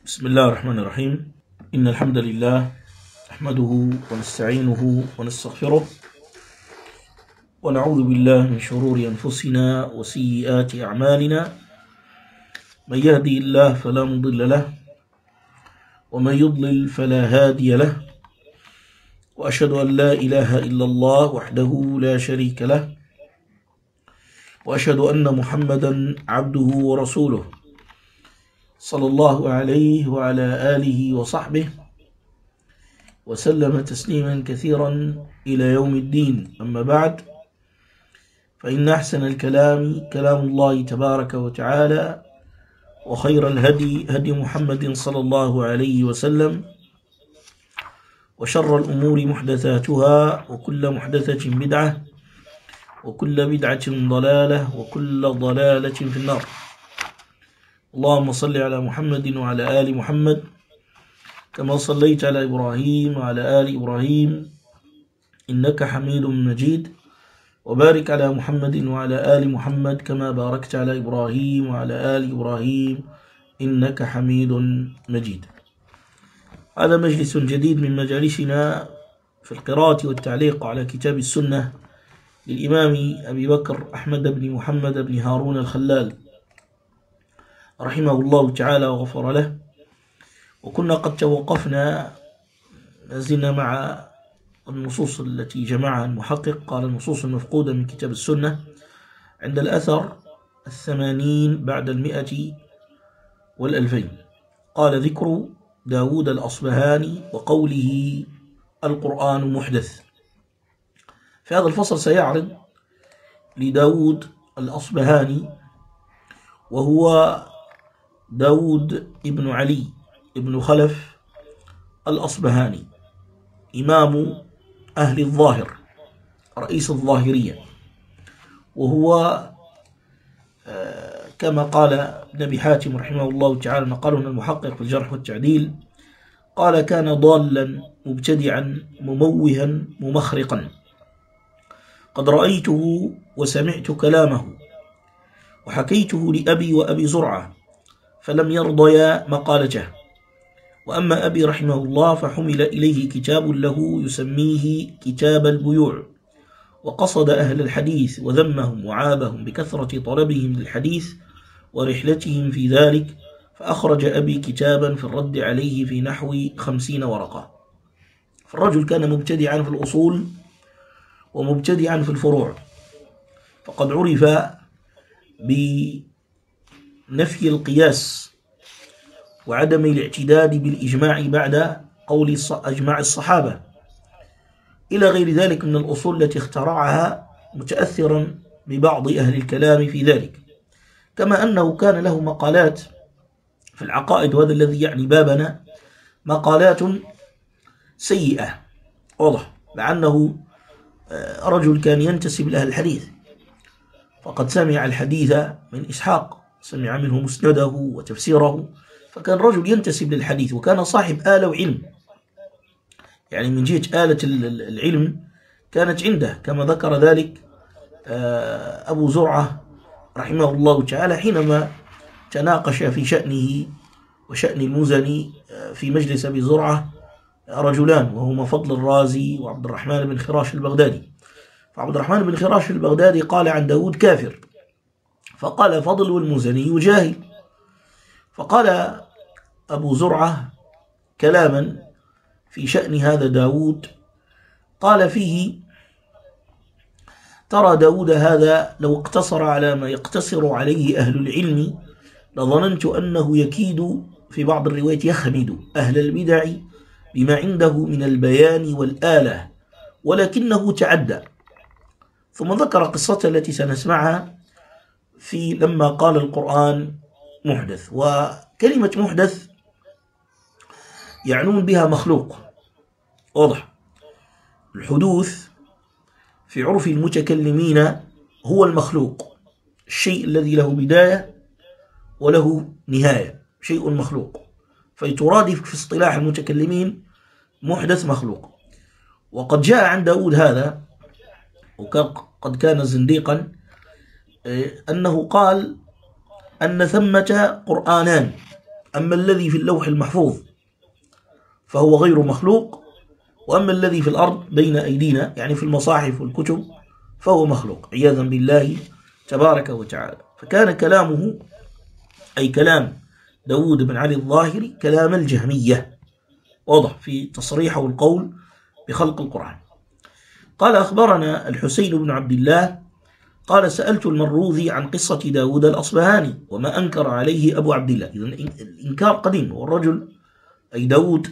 بسم الله الرحمن الرحيم. إن الحمد لله نحمده ونستعينه ونستغفره ونعوذ بالله من شرور أنفسنا وسيئات أعمالنا. من يهدي الله فلا مضل له ومن يضلل فلا هادي له، وأشهد أن لا إله إلا الله وحده لا شريك له، وأشهد أن محمدا عبده ورسوله صلى الله عليه وعلى آله وصحبه وسلم تسليما كثيرا إلى يوم الدين. أما بعد، فإن أحسن الكلام كلام الله تبارك وتعالى، وخير الهدي هدي محمد صلى الله عليه وسلم، وشر الأمور محدثاتها، وكل محدثة بدعة، وكل بدعة ضلالة، وكل ضلالة في النار. اللهم صل على محمد وعلى آل محمد كما صليت على إبراهيم وعلى آل إبراهيم إنك حميد مجيد، وبارك على محمد وعلى آل محمد كما باركت على إبراهيم وعلى آل إبراهيم إنك حميد مجيد. هذا مجلس جديد من مجالسنا في القراءة والتعليق على كتاب السنة للإمام أبي بكر أحمد بن محمد بن هارون الخلال رحمه الله تعالى وغفر له. وكنا قد توقفنا، نزلنا مع النصوص التي جمعها المحقق، قال النصوص المفقودة من كتاب السنة عند الأثر 80 بعد 100 و2000. قال ذكر داود الأصبهاني وقوله القرآن محدث. في هذا الفصل سيعرض لداود الأصبهاني، وهو داود ابن علي ابن خلف الأصبهاني، إمام أهل الظاهر، رئيس الظاهرية، وهو كما قال ابن أبي حاتم رحمه الله تعالى، نقله المحقق في الجرح والتعديل، قال كان ضالا مبتدعا مموها ممخرقا، قد رأيته وسمعت كلامه وحكيته لأبي وأبي زرعة فلم يرضيا مقالته. وأما أبي رحمه الله فحمل إليه كتاب له يسميه كتاب البيوع، وقصد أهل الحديث وذمهم وعابهم بكثرة طلبهم للحديث ورحلتهم في ذلك، فأخرج أبي كتابا في الرد عليه في نحو 50 ورقة. فالرجل كان مبتدعا في الأصول ومبتدعا في الفروع، فقد عرف بنفي القياس وعدم الاعتداد بالإجماع بعد قول أجماع الصحابة، إلى غير ذلك من الأصول التي اخترعها، متأثرا ببعض أهل الكلام في ذلك. كما أنه كان له مقالات في العقائد، وهذا الذي يعني بابنا، مقالات سيئة واضح، مع أنه رجل كان ينتسب لأهل الحديث، فقد سمع الحديث من إسحاق، سمع منه مسنده وتفسيره، فكان رجل ينتسب للحديث، وكان صاحب آلة وعلم، يعني من جهة آلة العلم كانت عنده، كما ذكر ذلك أبو زرعة رحمه الله تعالى حينما تناقش في شأنه وشأن المزني في مجلس أبي زرعة رجلان، وهما فضل الرازي وعبد الرحمن بن خراش البغدادي. فعبد الرحمن بن خراش البغدادي قال عن داود كافر، فقال فضل والمزني جاهل. فقال أبو زرعة كلاما في شأن هذا داود، قال فيه: ترى داود هذا لو اقتصر على ما يقتصر عليه أهل العلم لظننت أنه يكيد، في بعض الروايات يخمد أهل البدع بما عنده من البيان والآلة، ولكنه تعدى. ثم ذكر قصته التي سنسمعها في لما قال القرآن محدث. وكلمة محدث يعنون بها مخلوق، واضح. الحدوث في عرف المتكلمين هو المخلوق، الشيء الذي له بداية وله نهاية، شيء مخلوق، فيترادف في اصطلاح المتكلمين محدث مخلوق. وقد جاء عن داود هذا، وقد كان زنديقا، أنه قال أن ثمة قرآنان، أما الذي في اللوح المحفوظ فهو غير مخلوق، وأما الذي في الأرض بين أيدينا يعني في المصاحف والكتب فهو مخلوق عياذا بالله تبارك وتعالى. فكان كلامه أي كلام داود بن علي الظاهري كلام الجهمية، واضح في تصريحه القول بخلق القرآن. قال أخبرنا الحسين بن عبد الله قال سألت المروذي عن قصة داود الأصبهاني وما أنكر عليه أبو عبد الله. إذن الإنكار قديم، والرجل أي داود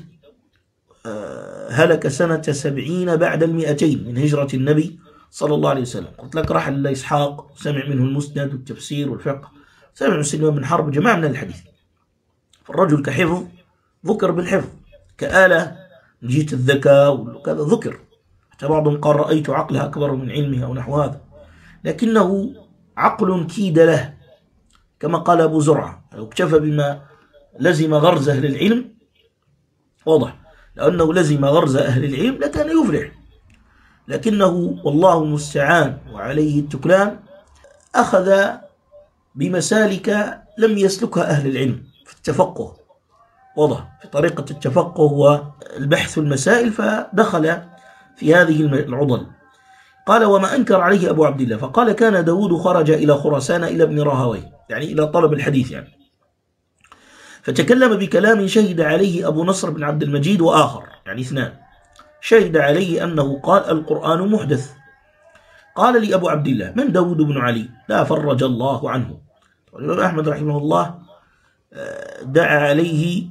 هلك سنة 70 بعد 200 من هجرة النبي صلى الله عليه وسلم. قلت لك رحل إلى إسحاق، سمع منه المسند والتفسير والفقه، سمع من سلمان بن حرب، جماعة من الحديث. فالرجل كحفظ ذكر بالحفظ، كآلة جيت الذكاء وكذا ذكر، حتى بعضهم قال رأيت عقلها أكبر من علمها أو نحو هذا، لكنه عقل كيد له كما قال أبو زرعة، لو اكتفى بما لزم غرز أهل العلم، واضح، لأنه لزم غرز أهل العلم لكان يفلح، لكنه والله المستعان وعليه التكلان أخذ بمسالك لم يسلكها أهل العلم في التفقه، واضح، في طريقة التفقه والبحث المسائل، فدخل في هذه العضل. قال وما أنكر عليه أبو عبد الله، فقال كان داود خرج إلى خراسان إلى ابن راهويه، يعني إلى طلب الحديث يعني، فتكلم بكلام شهد عليه أبو نصر بن عبد المجيد وآخر، يعني اثنان، شهد عليه أنه قال القرآن محدث. قال لي أبو عبد الله من داود بن علي؟ لا فرج الله عنه. الإمام أحمد رحمه الله دعا عليه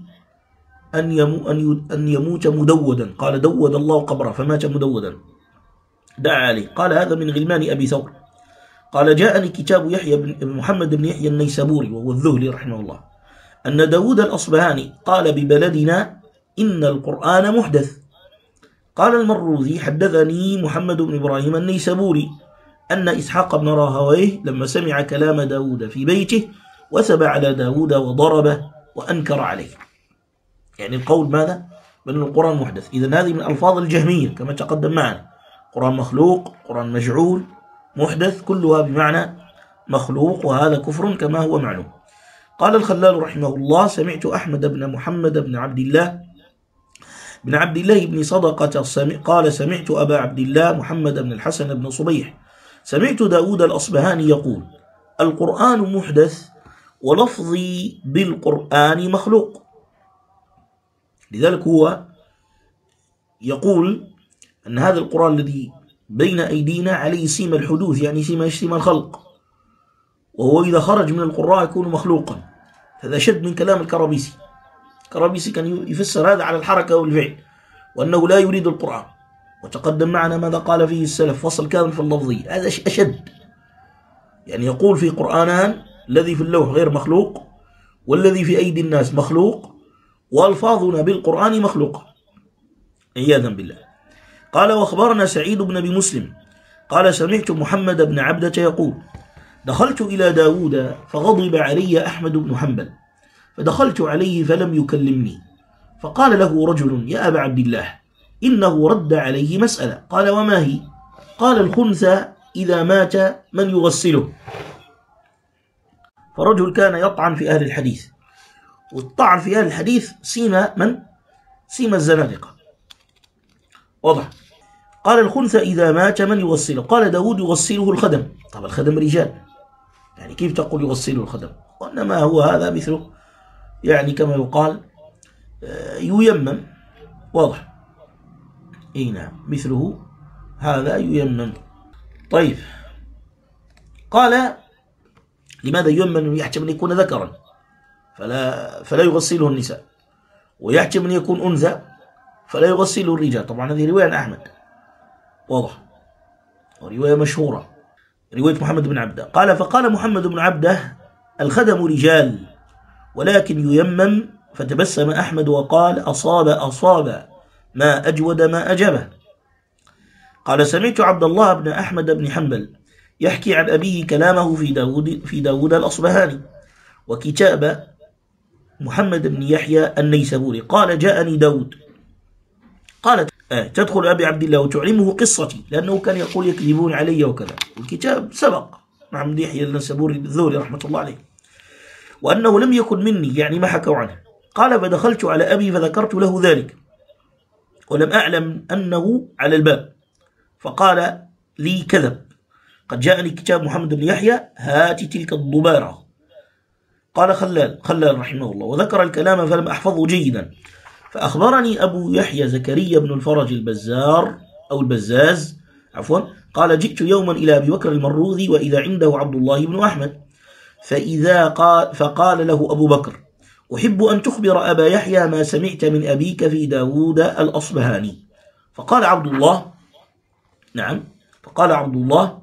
أن يموت مدودا، قال دود الله قبره فمات مدودا، دعا عليه. قال هذا من غلمان أبي ثور. قال جاءني كتاب يحيى بن محمد بن يحيى النيسابوري وهو الذهلي رحمه الله أن داود الأصبهاني قال ببلدنا إن القرآن محدث. قال المروذي حدثني محمد بن إبراهيم النيسابوري أن إسحاق بن راهويه لما سمع كلام داود في بيته وثب على داود وضربه وأنكر عليه، يعني القول ماذا؟ بأن القرآن محدث. إذن هذه من ألفاظ الجهمية كما تقدم معنا، قرآن مخلوق، قرآن مجعول، محدث، كلها بمعنى مخلوق، وهذا كفر كما هو معلوم. قال الخلال رحمه الله سمعت أحمد بن محمد بن عبد الله بن صدقة قال سمعت أبا عبد الله محمد بن الحسن بن صبيح سمعت داود الأصبهاني يقول القرآن محدث ولفظي بالقرآن مخلوق. لذلك هو يقول أن هذا القرآن الذي بين أيدينا عليه سيما الحدوث، يعني سيما الخلق، وهو إذا خرج من القراء يكون مخلوقا. هذا شد من كلام الكرابيسي. الكرابيسي كان يفسر هذا على الحركة والفعل، وأنه لا يريد القرآن، وتقدم معنا ماذا قال فيه السلف، فصل كامل في اللفظية، هذا أشد، يعني يقول في قرآنان الذي في اللوح غير مخلوق والذي في أيدي الناس مخلوق، وألفاظنا بالقرآن مخلوقة عياذا بالله. قال واخبرنا سعيد بن أبي مسلم قال سمعت محمد بن عبدة يقول دخلت إلى داود فغضب علي أحمد بن حنبل فدخلت عليه فلم يكلمني، فقال له رجل يا أبا عبد الله إنه رد عليه مسألة. قال وما هي؟ قال الخنثى إذا مات من يغسله. فرجل كان يطعن في أهل الحديث، والطعن في أهل الحديث سيما الزنادقة، واضح. قال الخنثى إذا مات من يغسله؟ قال داود يغسله الخدم. طب الخدم رجال، يعني كيف تقول يغسله الخدم؟ وإنما هو هذا مثله، يعني كما يقال ييمم، واضح، نعم مثله هذا ييمم. طيب قال لماذا ييمم؟ يحتمل أن يكون ذكرا فلا يغسله النساء، ويحتمل أن يكون أنثى فلا يغسله الرجال. طبعا هذه رواية عن أحمد، واضح، ورواية مشهورة، رواية محمد بن عبده. قال فقال محمد بن عبده الخدم رجال ولكن ييمم، فتبسم أحمد وقال أصاب ما أجود ما أجابه. قال سمعت عبد الله بن أحمد بن حنبل يحكي عن أبيه كلامه في داود الأصبهاني وكتاب محمد بن يحيى النيسابوري. قال جاءني داود، قالت تدخل أبي عبد الله وتعلمه قصتي، لأنه كان يقول يكذبون علي وكذا، والكتاب سبق محمد بن يحيى النيسابوري الذهلي رحمة الله عليه، وأنه لم يكن مني، يعني ما حكوا عنه، قال فدخلت على أبي فذكرت له ذلك ولم أعلم أنه على الباب، فقال لي كذب، قد جاءني كتاب محمد بن يحيى، هات تلك الضبارة. قال خلال رحمه الله، وذكر الكلام فلم أحفظه جيدا. فأخبرني أبو يحيى زكريا بن الفرج البزار أو البزاز عفوا، قال جئت يوما إلى أبي بكر المروذي وإذا عنده عبد الله بن أحمد، فقال له أبو بكر أحب أن تخبر أبا يحيى ما سمعت من أبيك في داود الأصبهاني. فقال عبد الله نعم، فقال عبد الله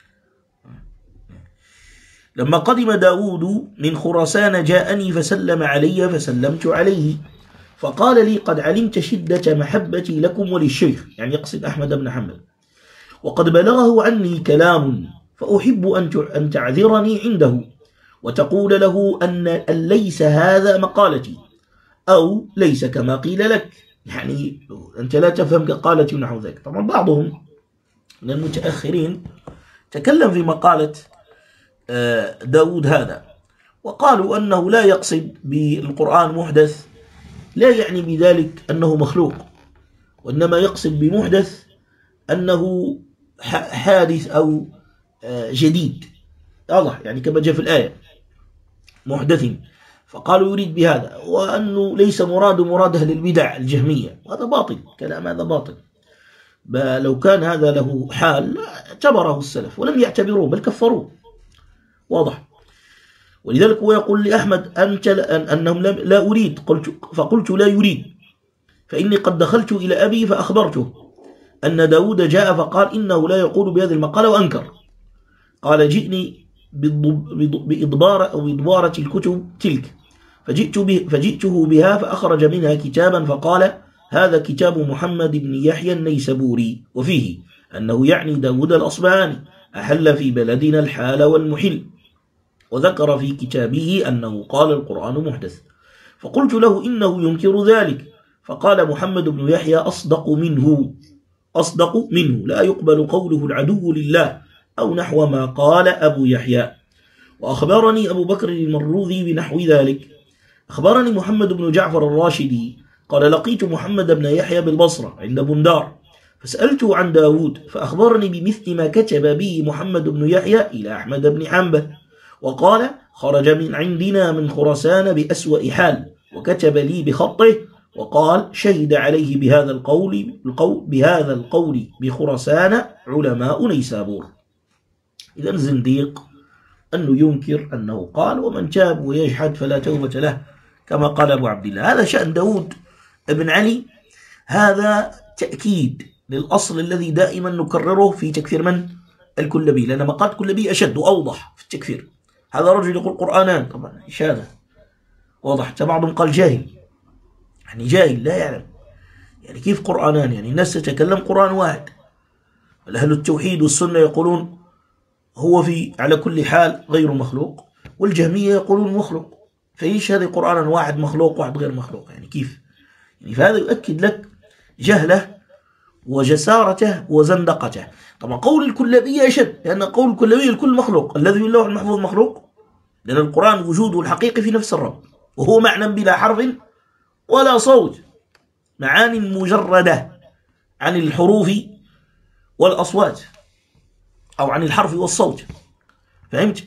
لما قدم داود من خراسان جاءني فسلم علي فسلمت عليه، فقال لي قد علمت شدة محبتي لكم وللشيخ، يعني يقصد أحمد بن حنبل، وقد بلغه عني كلام فأحب أن تعذرني عنده وتقول له أن ليس هذا مقالتي أو ليس كما قيل لك، يعني أنت لا تفهم كقالتي ونحو ذلك. طبعا بعضهم من المتأخرين تكلم في مقالة داود هذا وقالوا أنه لا يقصد بالقرآن محدث، لا يعني بذلك أنه مخلوق، وإنما يقصد بمحدث أنه حادث أو جديد، واضح يعني كما جاء في الآية محدث، فقالوا يريد بهذا، وأنه ليس مراد أهل البدع الجهمية، وهذا باطل، كلام هذا باطل. لو كان هذا له حال اعتبره السلف ولم يعتبروه بل كفروه، واضح. ولذلك هو يقول لأحمد أنهم لا أريد، فقلت لا يريد، فإني قد دخلت إلى أبي فأخبرته أن داود جاء فقال إنه لا يقول بهذه المقالة وأنكر. قال جئني بإضبارة الكتب تلك، فجئته بها فأخرج منها كتابا فقال هذا كتاب محمد بن يحيى النيسابوري، وفيه أنه يعني داود الأصبهاني أحل في بلدنا الحال والمحل، وذكر في كتابه أنه قال القرآن محدث. فقلت له إنه ينكر ذلك، فقال محمد بن يحيى أصدق منه لا يقبل قوله العدو لله، أو نحو ما قال أبو يحيى. وأخبرني أبو بكر المروذي بنحو ذلك. أخبرني محمد بن جعفر الراشدي قال لقيت محمد بن يحيى بالبصرة عند بندار فسألته عن داود، فأخبرني بمثل ما كتب به محمد بن يحيى إلى أحمد بن حنبل، وقال خرج من عندنا من خراسان بأسوأ حال، وكتب لي بخطه وقال شهد عليه بهذا القول بخراسان علماء نيسابور. إذا زنديق أنه ينكر أنه قال، ومن تاب ويجحد فلا توبة له، كما قال أبو عبد الله. هذا شأن داود بن علي، هذا تأكيد للأصل الذي دائما نكرره في تكفير من؟ الكلبي، لأن مقالة الكلبي أشد وأوضح في التكفير. هذا رجل يقول قرآنان، طبعا إشادة واضح. حتى بعضهم قال جاهل، يعني جاهل لا يعلم، يعني كيف قرآنان؟ يعني الناس تتكلم قرآن واحد. الأهل التوحيد والسنة يقولون هو على كل حال غير مخلوق، والجهمية يقولون مخلوق، فإيش هذا قرآن واحد مخلوق واحد غير مخلوق؟ يعني كيف؟ يعني فهذا يؤكد لك جهله وجسارته وزندقته. طبعا قول الكلابية أشد، لأن قول الكلابية الكل مخلوق، الذي في اللوح المحفوظ مخلوق، لأن القرآن وجوده الحقيقي في نفس الرب، وهو معنى بلا حرف ولا صوت، معان مجردة عن الحروف والأصوات أو عن الحرف والصوت، فهمت؟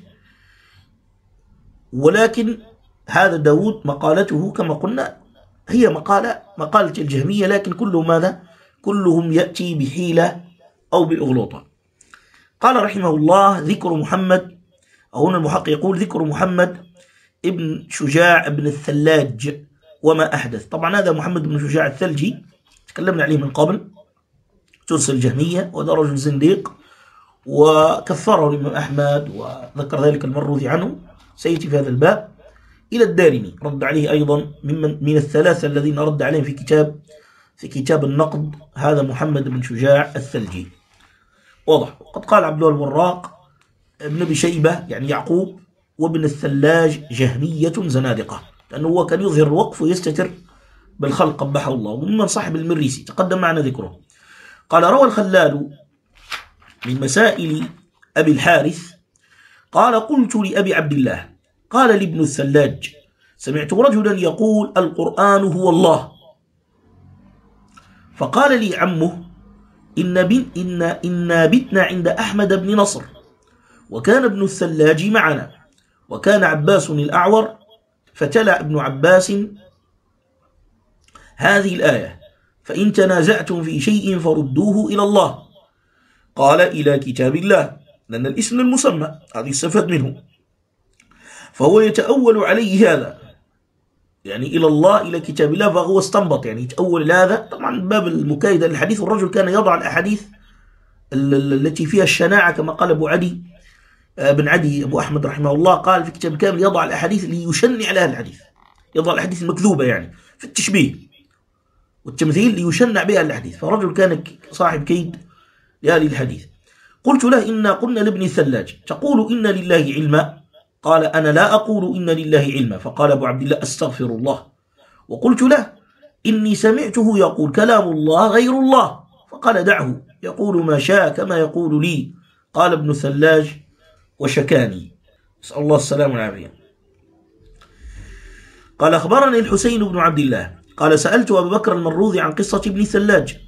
ولكن هذا داود مقالته كما قلنا هي مقالة الجهمية، لكن كلهم ماذا؟ كلهم يأتي بحيلة أو بأغلوطة. قال رحمه الله ذكر محمد، هنا المحقق يقول ذكر محمد ابن شجاع ابن الثلاج وما أحدث. طبعا هذا محمد بن شجاع الثلجي تكلمنا عليه من قبل، ترسل الجهمية، وهذا رجل زنديق وكفره الإمام أحمد، وذكر ذلك المروذي عنه، سيأتي في هذا الباب. إلى الدارمي رد عليه أيضا من الثلاثة الذين رد عليهم في كتاب النقد، هذا محمد بن شجاع الثلجي، واضح. وقد قال عبد الله الوراق ابن أبي شيبة يعني يعقوب وابن الثلاج جهمية زنادقة، لأنه هو كان يظهر الوقف ويستتر بالخلق قبحه الله، وممن صاحب المريسي تقدم معنا ذكره. قال روى الخلال من مسائل أبي الحارث قال قلت لأبي عبد الله قال لابن الثلاج سمعت رجلا يقول القرآن هو الله. فقال لي عمه إنا بتنا عند أحمد بن نصر، وكان ابن الثلاج معنا، وكان عباس الأعور، فتلا ابن عباس هذه الآية: فإن تنازعتم في شيء فردوه إلى الله. قال: إلى كتاب الله، لأن الاسم المسمى هذه استفاد منه، فهو يتأول عليه هذا، يعني إلى الله إلى كتاب الله، فهو استنبط يعني يتأول هذا. طبعا باب المكايدة للحديث، الرجل كان يضع الأحاديث التي فيها الشناعة كما قال أبو عدي بن عدي أبو أحمد رحمه الله، قال في كتاب كامل يضع الأحاديث ليشنع لها الحديث، يضع الأحاديث المكذوبة يعني في التشبيه والتمثيل ليشنع بها الحديث، فرجل كان صاحب كيد لأهل الحديث. قلت له: إنا قلنا لابن الثلاج تقول إن لله علما؟ قال: أنا لا أقول إن لله علما. فقال أبو عبد الله: أستغفر الله. وقلت له: إني سمعته يقول كلام الله غير الله. فقال: دعه يقول ما شاء كما يقول لي. قال ابن الثلاج: وشكاني، نسأل الله السلام والعافية. قال: أخبرني الحسين بن عبد الله قال: سألت أبو بكر المروذي عن قصة ابن الثلاج،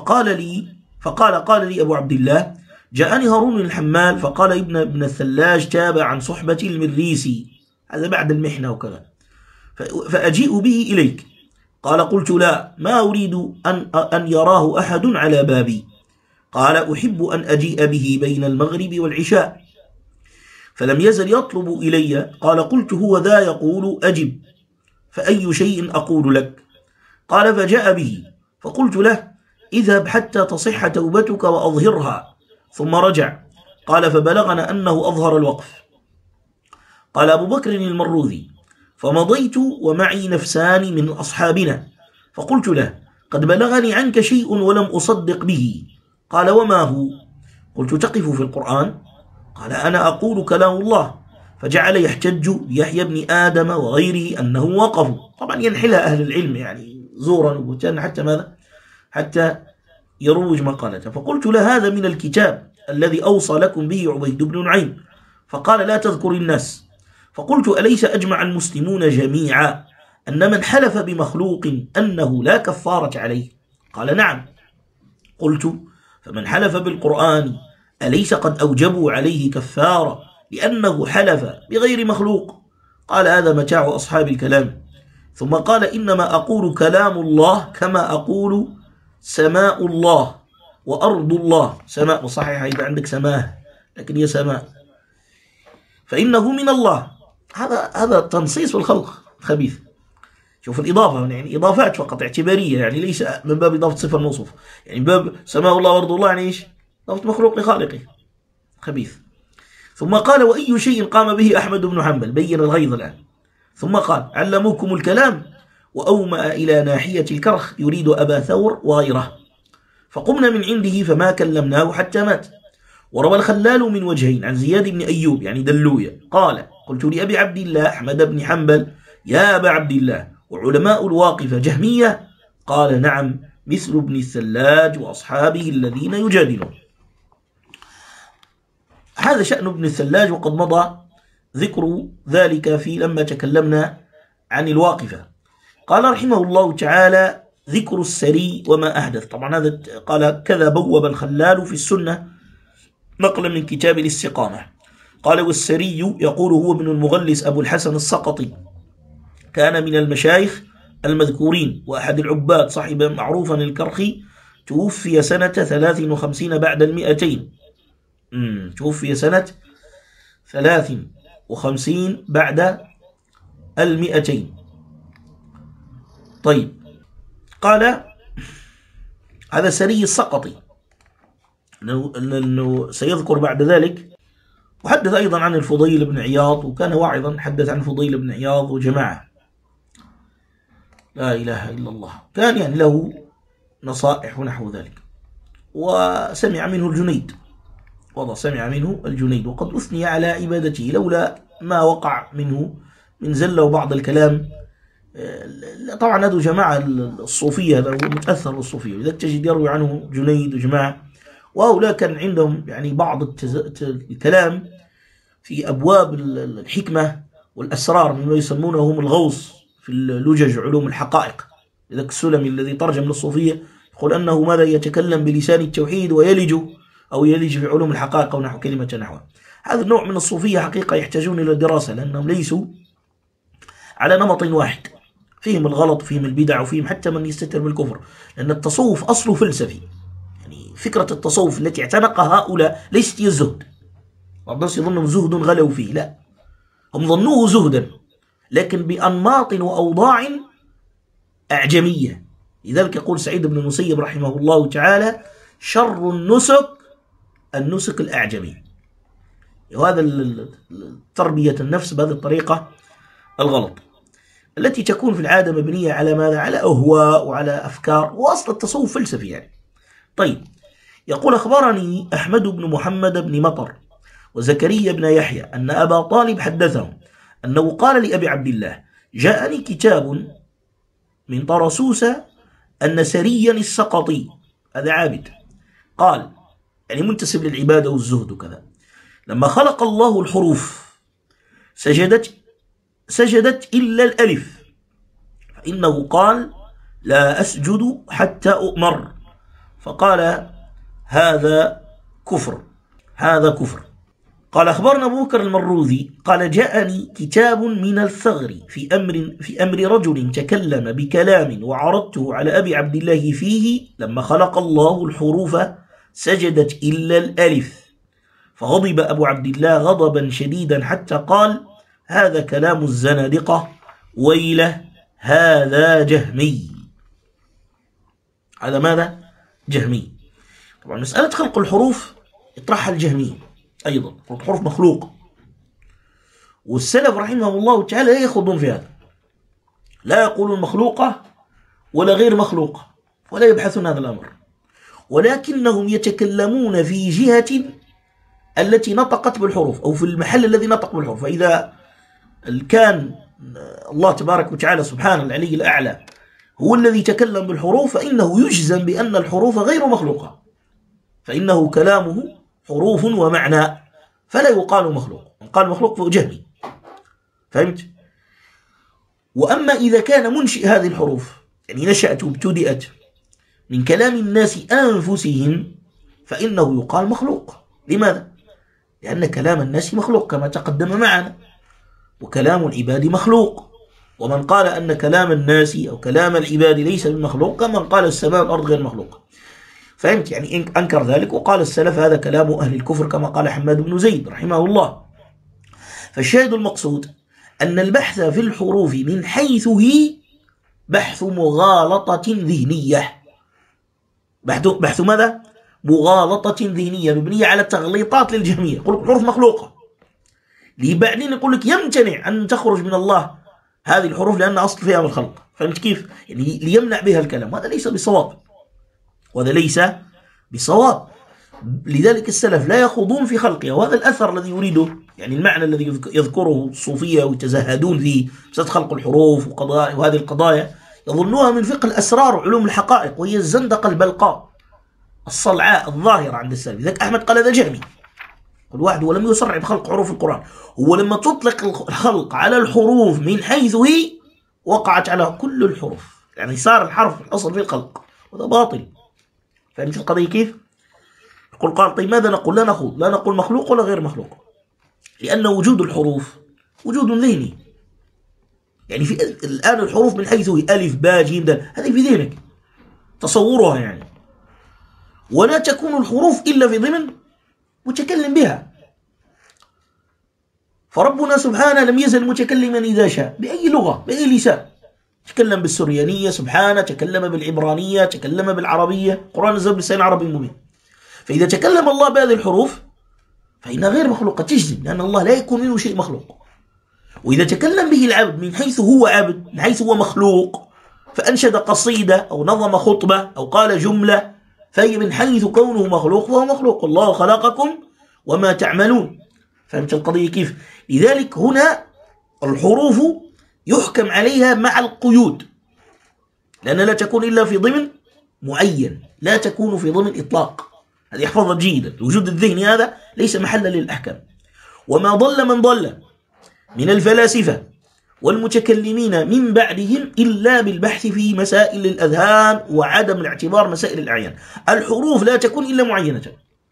قال لي أبو عبد الله: جاءني هارون الحمال فقال: ابن الثلاج تاب عن صحبة المريسي، هذا بعد المحنة وكذا، فأجيء به إليك. قال: قلت: لا، ما أريد أن يراه أحد على بابي. قال: أحب أن أجيء به بين المغرب والعشاء. فلم يزل يطلب إلي. قال: قلت: هو ذا يقول أجب، فأي شيء أقول لك؟ قال: فجاء به، فقلت له: اذهب حتى تصح توبتك وأظهرها. ثم رجع. قال: فبلغنا أنه أظهر الوقف. قال أبو بكر المروذي: فمضيت ومعي نفسان من أصحابنا، فقلت له: قد بلغني عنك شيء ولم أصدق به. قال: وما هو؟ قلت: تقف في القرآن. قال: أنا أقول كلام الله. فجعل يحتج بيحيى بن آدم وغيره أنه وقفوا، طبعا ينحلها أهل العلم يعني زورا وبهتانا حتى ماذا؟ حتى يروج مقالته. فقلت له: هذا من الكتاب الذي أوصى لكم به عبيد بن نعيم. فقال: لا تذكر الناس. فقلت: أليس أجمع المسلمون جميعا أن من حلف بمخلوق أنه لا كفارة عليه؟ قال: نعم. قلت: فمن حلف بالقرآن أليس قد أوجبوا عليه كفارة لأنه حلف بغير مخلوق؟ قال: هذا متاع أصحاب الكلام. ثم قال: إنما أقول كلام الله كما أقول سماء الله وأرض الله. سماء صحيح يبقى عندك سماه، لكن هي سماء، فإنه من الله. هذا تنصيص والخلق خبيث. شوف الإضافة، يعني إضافات فقط اعتبارية، يعني ليس من باب إضافة صفة الموصوف، يعني باب سماء الله وأرض الله يعني إيش؟ إضافة مخلوق لخالقه، خبيث. ثم قال: وأي شيء قام به أحمد بن حنبل؟ بين الغيظ الآن. ثم قال: علموكم الكلام، وأومأ إلى ناحية الكرخ يريد أبا ثور وغيره، فقمنا من عنده فما كلمناه حتى مات. وروى الخلال من وجهين عن زياد بن أيوب يعني دلوية قال: قلت لأبي عبد الله أحمد بن حنبل: يا أبا عبد الله، وعلماء الواقفة جهمية؟ قال: نعم، مثل ابن الثلاج وأصحابه الذين يجادلون. هذا شأن ابن الثلاج، وقد مضى ذكر ذلك في لما تكلمنا عن الواقفة. قال رحمه الله تعالى: ذكر السري وما أحدث. طبعا هذا قال كذا بوب الخلال في السنة نقلا من كتاب الاستقامة. قال: والسري يقول هو ابن المغلس أبو الحسن السقطي، كان من المشايخ المذكورين وأحد العباد، صاحب معروفا الكرخي، توفي سنة 53 بعد 200. توفي سنة 53 بعد 200. طيب، قال: هذا سري السقطي، أنه سيذكر بعد ذلك. وحدث أيضا عن الفضيل بن عياض، وكان واعظا، حدث عن الفضيل بن عياض وجماعة، لا إله إلا الله، كان يعني له نصائح ونحو ذلك. وسمع منه الجنيد، سمع منه الجنيد، وقد أثني على عبادته لولا ما وقع منه من زلة وبعض الكلام. طبعا هذا جماعة الصوفية، هذا متأثر بالصوفية، لذلك تجد يروي عنه جنيد وجماعة، وهؤلاء كان عندهم يعني بعض الكلام في أبواب الحكمة والأسرار مما يسمونهم الغوص في اللجج علوم الحقائق. لذلك السلمي الذي ترجم للصوفية يقول أنه ماذا يتكلم بلسان التوحيد ويلج في علوم الحقائق أو نحو كلمة نحوها. هذا النوع من الصوفية حقيقة يحتاجون إلى الدراسة، لأنهم ليسوا على نمط واحد، فيهم الغلط وفيهم البدع وفيهم حتى من يستتر بالكفر، لأن التصوف أصله فلسفي. يعني فكرة التصوف التي اعتنقها هؤلاء ليست هي الزهد. بعض الناس يظنهم زهد غلوا فيه، لا، هم ظنوه زهدا لكن بأنماط وأوضاع أعجمية. لذلك يقول سعيد بن المسيب رحمه الله تعالى: شر النسك الأعجمي. وهذا تربية النفس بهذه الطريقة الغلط التي تكون في العادة مبنية على ماذا؟ على أهواء وعلى أفكار، وأصل التصوف فلسفي يعني. طيب، يقول: أخبرني أحمد بن محمد بن مطر وزكريا بن يحيى أن أبا طالب حدثهم أنه قال لأبي عبد الله: جاءني كتاب من طرسوس النسري السقطي، هذا عابد، قال يعني منتسب للعبادة والزهد وكذا: لما خلق الله الحروف سجدت إلا الألف، فإنه قال: لا أسجد حتى أؤمر، فقال: هذا كفر. قال: أخبرنا أبو بكر المروذي قال: جاءني كتاب من الثغر في أمر رجل تكلم بكلام وعرضته على أبي عبد الله فيه: لما خلق الله الحروف سجدت إلا الألف، فغضب أبو عبد الله غضبا شديدا حتى قال: هذا كلام الزنادقة، ويله، هذا جهمي. هذا ماذا؟ جهمي. طبعا مسألة خلق الحروف يطرحها الجهمي أيضا، الحروف مخلوقة، والسلف رحمهم الله تعالى لا يخوضون في هذا، لا يقولون مخلوقة ولا غير مخلوقة، ولا يبحثون هذا الأمر، ولكنهم يتكلمون في جهة التي نطقت بالحروف أو في المحل الذي نطق بالحروف. فإذا كان الله تبارك وتعالى سبحانه العلي الأعلى هو الذي تكلم بالحروف، فإنه يجزم بأن الحروف غير مخلوقة، فإنه كلامه حروف ومعنى، فلا يقال مخلوق. قال مخلوق فهو جهمي. فهمت؟ وأما إذا كان منشئ هذه الحروف يعني نشأت وابتدأت من كلام الناس أنفسهم، فإنه يقال مخلوق. لماذا؟ لأن كلام الناس مخلوق كما تقدم معنا، وكلام العباد مخلوق. ومن قال أن كلام الناس أو كلام العباد ليس بمخلوق كمن قال السماء والأرض غير مخلوقة. فهمت؟ يعني أنكر ذلك وقال السلف هذا كلام أهل الكفر كما قال حماد بن زيد رحمه الله. فالشاهد المقصود أن البحث في الحروف من حيث هي بحث مغالطة ذهنية. بحث ماذا؟ مغالطة ذهنية مبنية على التغليطات للجهمية. يقول لك الحروف مخلوقة، بعدين يقول لك يمتنع أن تخرج من الله هذه الحروف لأن أصل فيها من الخلق. فهمت كيف؟ يعني ليمنع بها الكلام، وهذا ليس بصواب. لذلك السلف لا يخوضون في خلقها، وهذا الأثر الذي يريده، يعني المعنى الذي يذكره الصوفية ويتزهدون فيه مسألة خلق الحروف وهذه القضايا، يظنوها من فقه الأسرار وعلوم الحقائق، وهي الزندقة البلقاء الصلعاء الظاهرة عند السلف. لذلك أحمد قال هذا جهمي. كل واحد ولم يسرع بخلق حروف القرآن، هو لما تطلق الخلق على الحروف من حيث هي وقعت على كل الحروف، يعني صار الحرف الأصل في الخلق، وهذا باطل. فهمت القضية كيف؟ قال طيب ماذا نقول؟ لا نقول مخلوق ولا غير مخلوق، لأن وجود الحروف وجود ذهني. يعني الآن الحروف من حيث هي ألف باء جيم دال، هذه في ذهنك تصورها يعني، ولا تكون الحروف إلا في ضمن متكلم بها. فربنا سبحانه لم يزل متكلما إذا شاء بأي لغة بأي لسان. تكلم بالسريانية سبحانه، تكلم بالعبرانية، تكلم بالعربية، القرآن نزل بلسان عربي مبين. فإذا تكلم الله بهذه الحروف فإنها غير مخلوقة تجزم، لأن الله لا يكون منه شيء مخلوق. وإذا تكلم به العبد من حيث هو عبد، من حيث هو مخلوق، فأنشد قصيدة أو نظم خطبة أو قال جملة، فهي من حيث كونه مخلوق فهو مخلوق. الله خلقكم وما تعملون. فهمت القضية كيف؟ لذلك هنا الحروف يحكم عليها مع القيود، لأن لا تكون إلا في ضمن معين، لا تكون في ضمن إطلاق. هذه يحفظها جيدا. الوجود الذهني هذا ليس محلا للأحكام. وما ضل من ضل من الفلاسفة والمتكلمين من بعدهم إلا بالبحث في مسائل الأذهان وعدم الاعتبار مسائل الأعيان. الحروف لا تكون إلا معينة،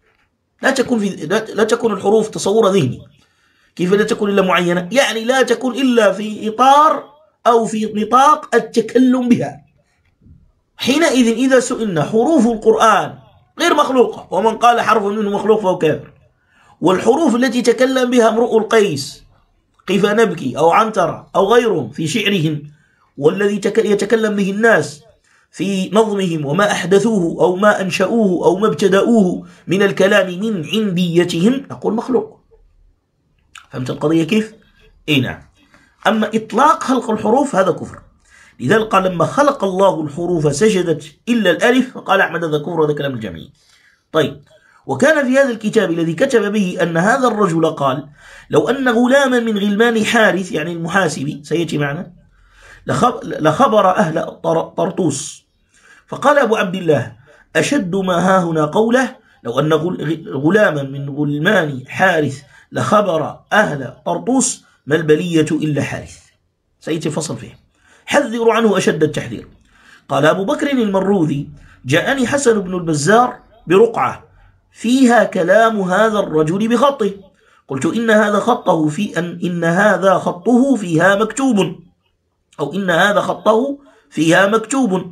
لا تكون الحروف تصور ذهني. كيف لا تكون إلا معينة؟ يعني لا تكون إلا في إطار أو في نطاق التكلم بها. حينئذ إذا سئلنا حروف القرآن غير مخلوقة، ومن قال حرف منه مخلوق فهو كافر، والحروف التي تكلم بها امرؤ القيس كيف نبكي أو عنترة أو غيرهم في شعرهم، والذي يتكلم به الناس في نظمهم وما أحدثوه أو ما أنشأوه أو ما ابتدأوه من الكلام من عنديتهم، نقول مخلوق. فهمت القضية كيف؟ إيه نعم. أما إطلاق خلق الحروف هذا كفر. لذلك قال لما خلق الله الحروف سجدت إلا الألف، فقال أحمد هذا كفر، هذا كلام الجميع. طيب، وكان في هذا الكتاب الذي كتب به أن هذا الرجل قال لو أن غلاما من غلمان حارث يعني المحاسبي سيأتي معنا لخبر أهل طرطوس، فقال أبو عبد الله أشد ما هاهنا قوله لو أن غلاما من غلمان حارث لخبر أهل طرطوس ما البلية إلا حارث. سيأتي فصل فيه، حذروا عنه أشد التحذير. قال أبو بكر المروذي جاءني حسن بن البزار برقعة فيها كلام هذا الرجل بخطه، قلت إن هذا خطه فيها مكتوب، أو إن هذا خطه فيها مكتوب،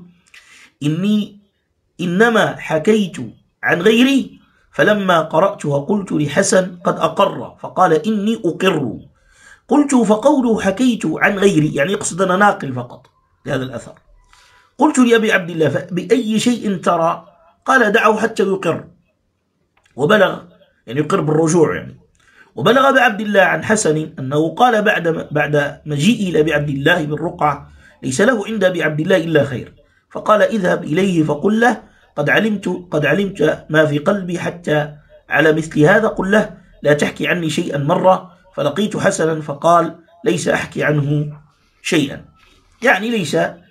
إنما حكيت عن غيري، فلما قرأتها قلت لحسن قد أقر، فقال إني أقر. قلت فقوله حكيت عن غيري يعني يقصد أنا ناقل فقط لهذا الأثر. قلت لأبي عبد الله بأي شيء ترى؟ قال دعه حتى يقر، وبلغ يعني يقر بالرجوع يعني. وبلغ أبي عبد الله عن حسن أنه قال بعد مجيئي لأبي عبد الله بالرقعة ليس له عند أبي عبد الله إلا خير، فقال اذهب إليه فقل له قد علمت ما في قلبي حتى على مثل هذا، قل له لا تحكي عني شيئا مرة. فلقيت حسنا فقال ليس أحكي عنه شيئا، يعني ليس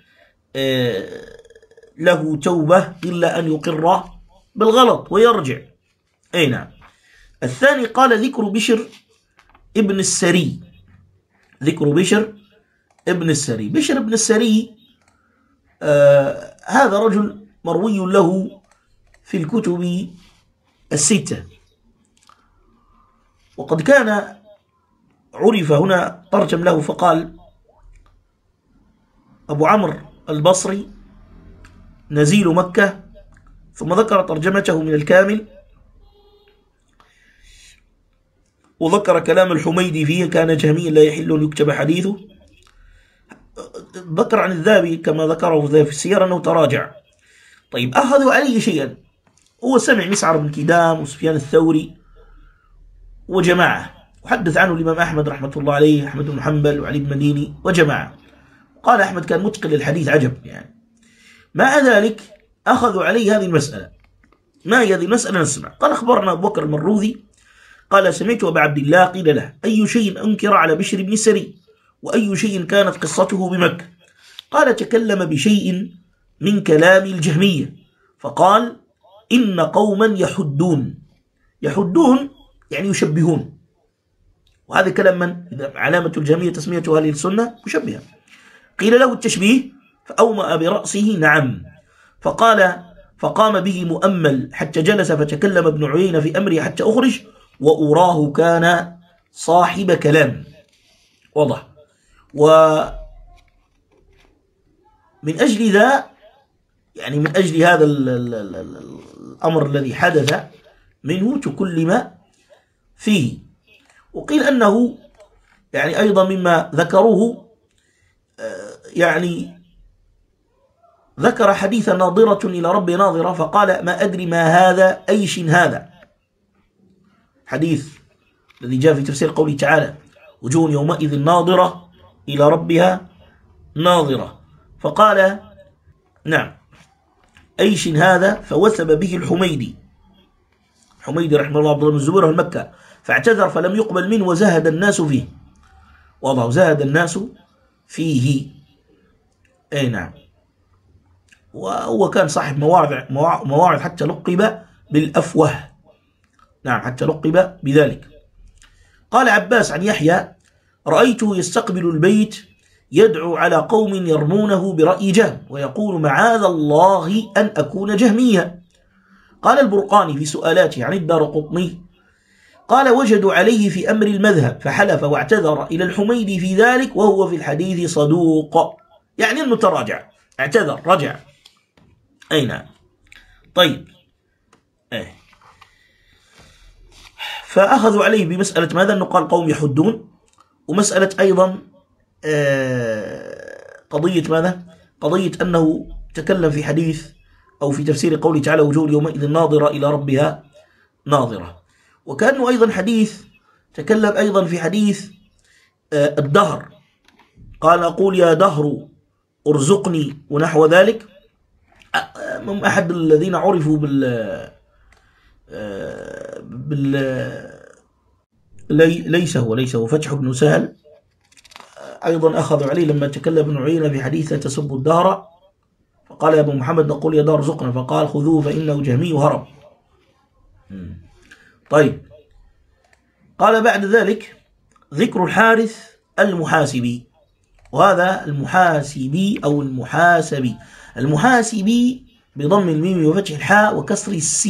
له توبة إلا أن يقر بالغلط ويرجع. أي نعم. الثاني قال ذكر بشر ابن السري. بشر ابن السري هذا رجل مروي له في الكتب الستة، وقد كان عرف هنا ترجم له فقال أبو عمرو البصري نزيل مكة، ثم ذكر ترجمته من الكامل، وذكر كلام الحميدي فيه كان جهميا لا يحل أن يكتب حديثه. ذكر عن الذهبي كما ذكره الذهبي في السير أنه تراجع. طيب، أخذوا عليه شيئا، هو سمع مسعر بن كدام وسفيان الثوري وجماعة، وحدث عنه الإمام أحمد رحمة الله عليه، أحمد بن حنبل وعلي بن مديني وجماعة. قال أحمد كان متقن للحديث عجب يعني. مع ذلك أخذوا عليه هذه المسألة. ما هي هذه المسألة؟ نسمع. قال أخبرنا أبو بكر المروذي قال سمعت أبا عبد الله قيل له أي شيء أنكر على بشر بن السري، وأي شيء كانت قصته بمكة؟ قال تكلم بشيء من كلام الجهمية، فقال إن قوما يحدون يعني يشبهون، وهذا كلام من؟ علامة الجهمية تسمية أهل السنة مشبهة. قيل له التشبيه فأومأ برأسه نعم، فقام به مؤمل حتى جلس، فتكلم ابن عيينة في أمره حتى أخرج، وأراه كان صاحب كلام واضح. ومن أجل ذا يعني من أجل هذا الأمر الذي حدث منه تكلم فيه. وقيل أنه يعني أيضا مما ذكروه يعني ذكر حديث ناظرة إلى رب ناظرة، فقال ما أدري ما هذا أيش هذا، حديث الذي جاء في تفسير قوله تعالى وجوه يومئذ ناظرة إلى ربها ناظرة، فقال نعم أيش هذا، فوثب به الحميدي رحمه الله عبد الله بن الزبير المكة، فاعتذر فلم يقبل منه وزهد الناس فيه. وضعوا زهد الناس فيه. أي نعم. وهو كان صاحب مواعظ حتى لقب بالأفوه. نعم، حتى لقب بذلك. قال عباس عن يحيى رأيته يستقبل البيت يدعو على قوم يرمونه برأي جهم ويقول معاذ الله أن أكون جهميا. قال البرقاني في سؤالاته عن الدارقطني قال وجدوا عليه في أمر المذهب فحلف واعتذر إلى الحميدي في ذلك وهو في الحديث صدوق، يعني أنه تراجع، اعتذر، رجع. أي نعم. طيب، فأخذوا عليه بمسألة ماذا؟ أنه قال قوم يحدون، ومسألة أيضا قضية ماذا؟ قضية أنه تكلم في حديث أو في تفسير قوله تعالى وجوه يومئذ ناظرة إلى ربها ناظرة. وكأنه أيضا حديث تكلم أيضا في حديث الدهر، قال أقول يا دهر ارزقني ونحو ذلك. من أحد الذين عرفوا ليس هو فتح بن سهل أيضا أخذوا عليه لما تكلم ابن عيينة في حديث تسب الدهر، فقال يا أبو محمد نقول يا دار ارزقنا، فقال خذوه فإنه جهمي هرب. طيب، قال بعد ذلك ذكر الحارث المحاسبي، وهذا المحاسبي أو المحاسبي، المحاسبي بضم الميم وفتح الحاء وكسر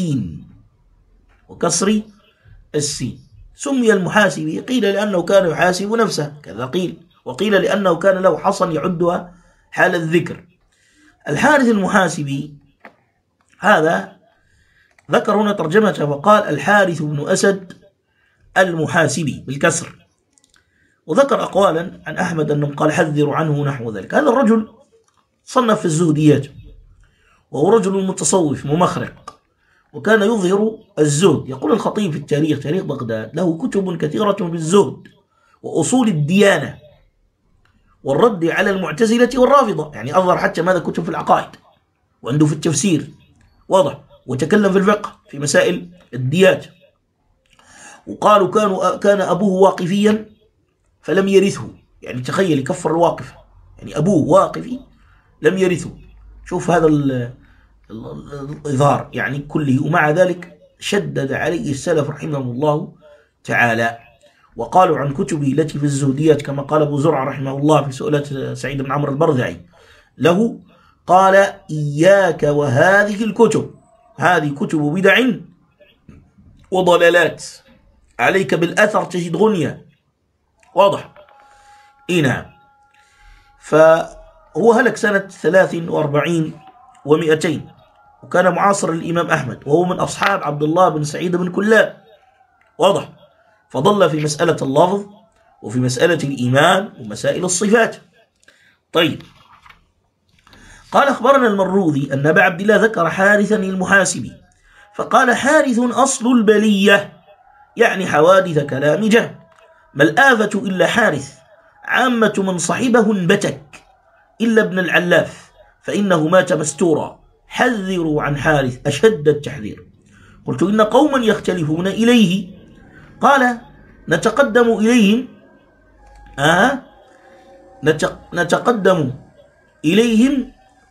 السين. سمي المحاسبي قيل لأنه كان يحاسب نفسه كذا قيل، وقيل لأنه كان له حصن يعدها حال الذكر. الحارث المحاسبي هذا ذكر هنا ترجمته فقال الحارث بن أسد المحاسبي بالكسر، وذكر أقوالا عن أحمد أنه قال حذر عنه نحو ذلك. هذا الرجل صنف في الزهديات، وهو رجل متصوف ممخرق، وكان يظهر الزهد. يقول الخطيب في التاريخ، تاريخ بغداد، له كتب كثيرة بالزهد وأصول الديانة والرد على المعتزلة والرافضة، يعني أظهر حتى ماذا كتب في العقائد، وعنده في التفسير واضح، وتكلم في الفقه في مسائل الديات. وقالوا كان أبوه واقفيا فلم يرثه، يعني تخيل يكفر الواقف، يعني أبوه واقفي لم يرثه. شوف هذا الإظهار يعني كله، ومع ذلك شدد عليه السلف رحمهم الله تعالى. وقالوا عن كتبه التي في الزهديات كما قال أبو زرعة رحمه الله في سؤالات سعيد بن عمرو البرذعي له، قال إياك وهذه الكتب، هذه كتب بدع وضلالات، عليك بالأثر تجد غنية. واضح؟ نعم. فهو هلك سنة 43 و200، وكان معاصر الإمام أحمد، وهو من أصحاب عبد الله بن سعيد بن كلاب. واضح؟ فضل في مسألة اللفظ وفي مسألة الإيمان ومسائل الصفات. طيب، قال أخبرنا المروذي أن أبا عبد الله ذكر حارثا المحاسبي فقال حارث أصل البلية، يعني حوادث كلام جهم، ما الآفة إلا حارث، عامة من صحبه انبتك إلا ابن العلاف فإنه مات مستورا، حذروا عن حارث أشد التحذير. قلت إن قوما يختلفون إليه، قال نتقدم إليهم نتقدم إليهم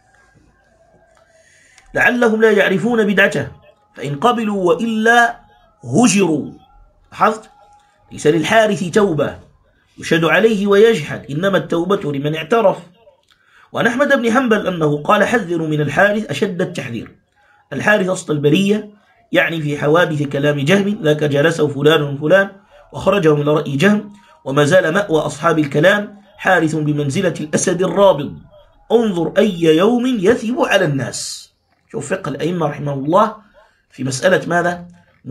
لعلهم لا يعرفون بدعته، فإن قبلوا وإلا هجروا. لاحظت؟ ليس للحارث توبة يشهد عليه ويجحد، إنما التوبة لمن اعترف. وعن أحمد بن حنبل أنه قال حذروا من الحارث أشد التحذير. الحارث أصل البلية، يعني في حوادث كلام جهم، ذاك جلسه فلان وفلان وخرجهم إلى رأي جهم، وما زال مأوى أصحاب الكلام، حارث بمنزلة الأسد الرابض، انظر أي يوم يثب على الناس. شوف فقه الأئمة رحمه الله في مسألة ماذا؟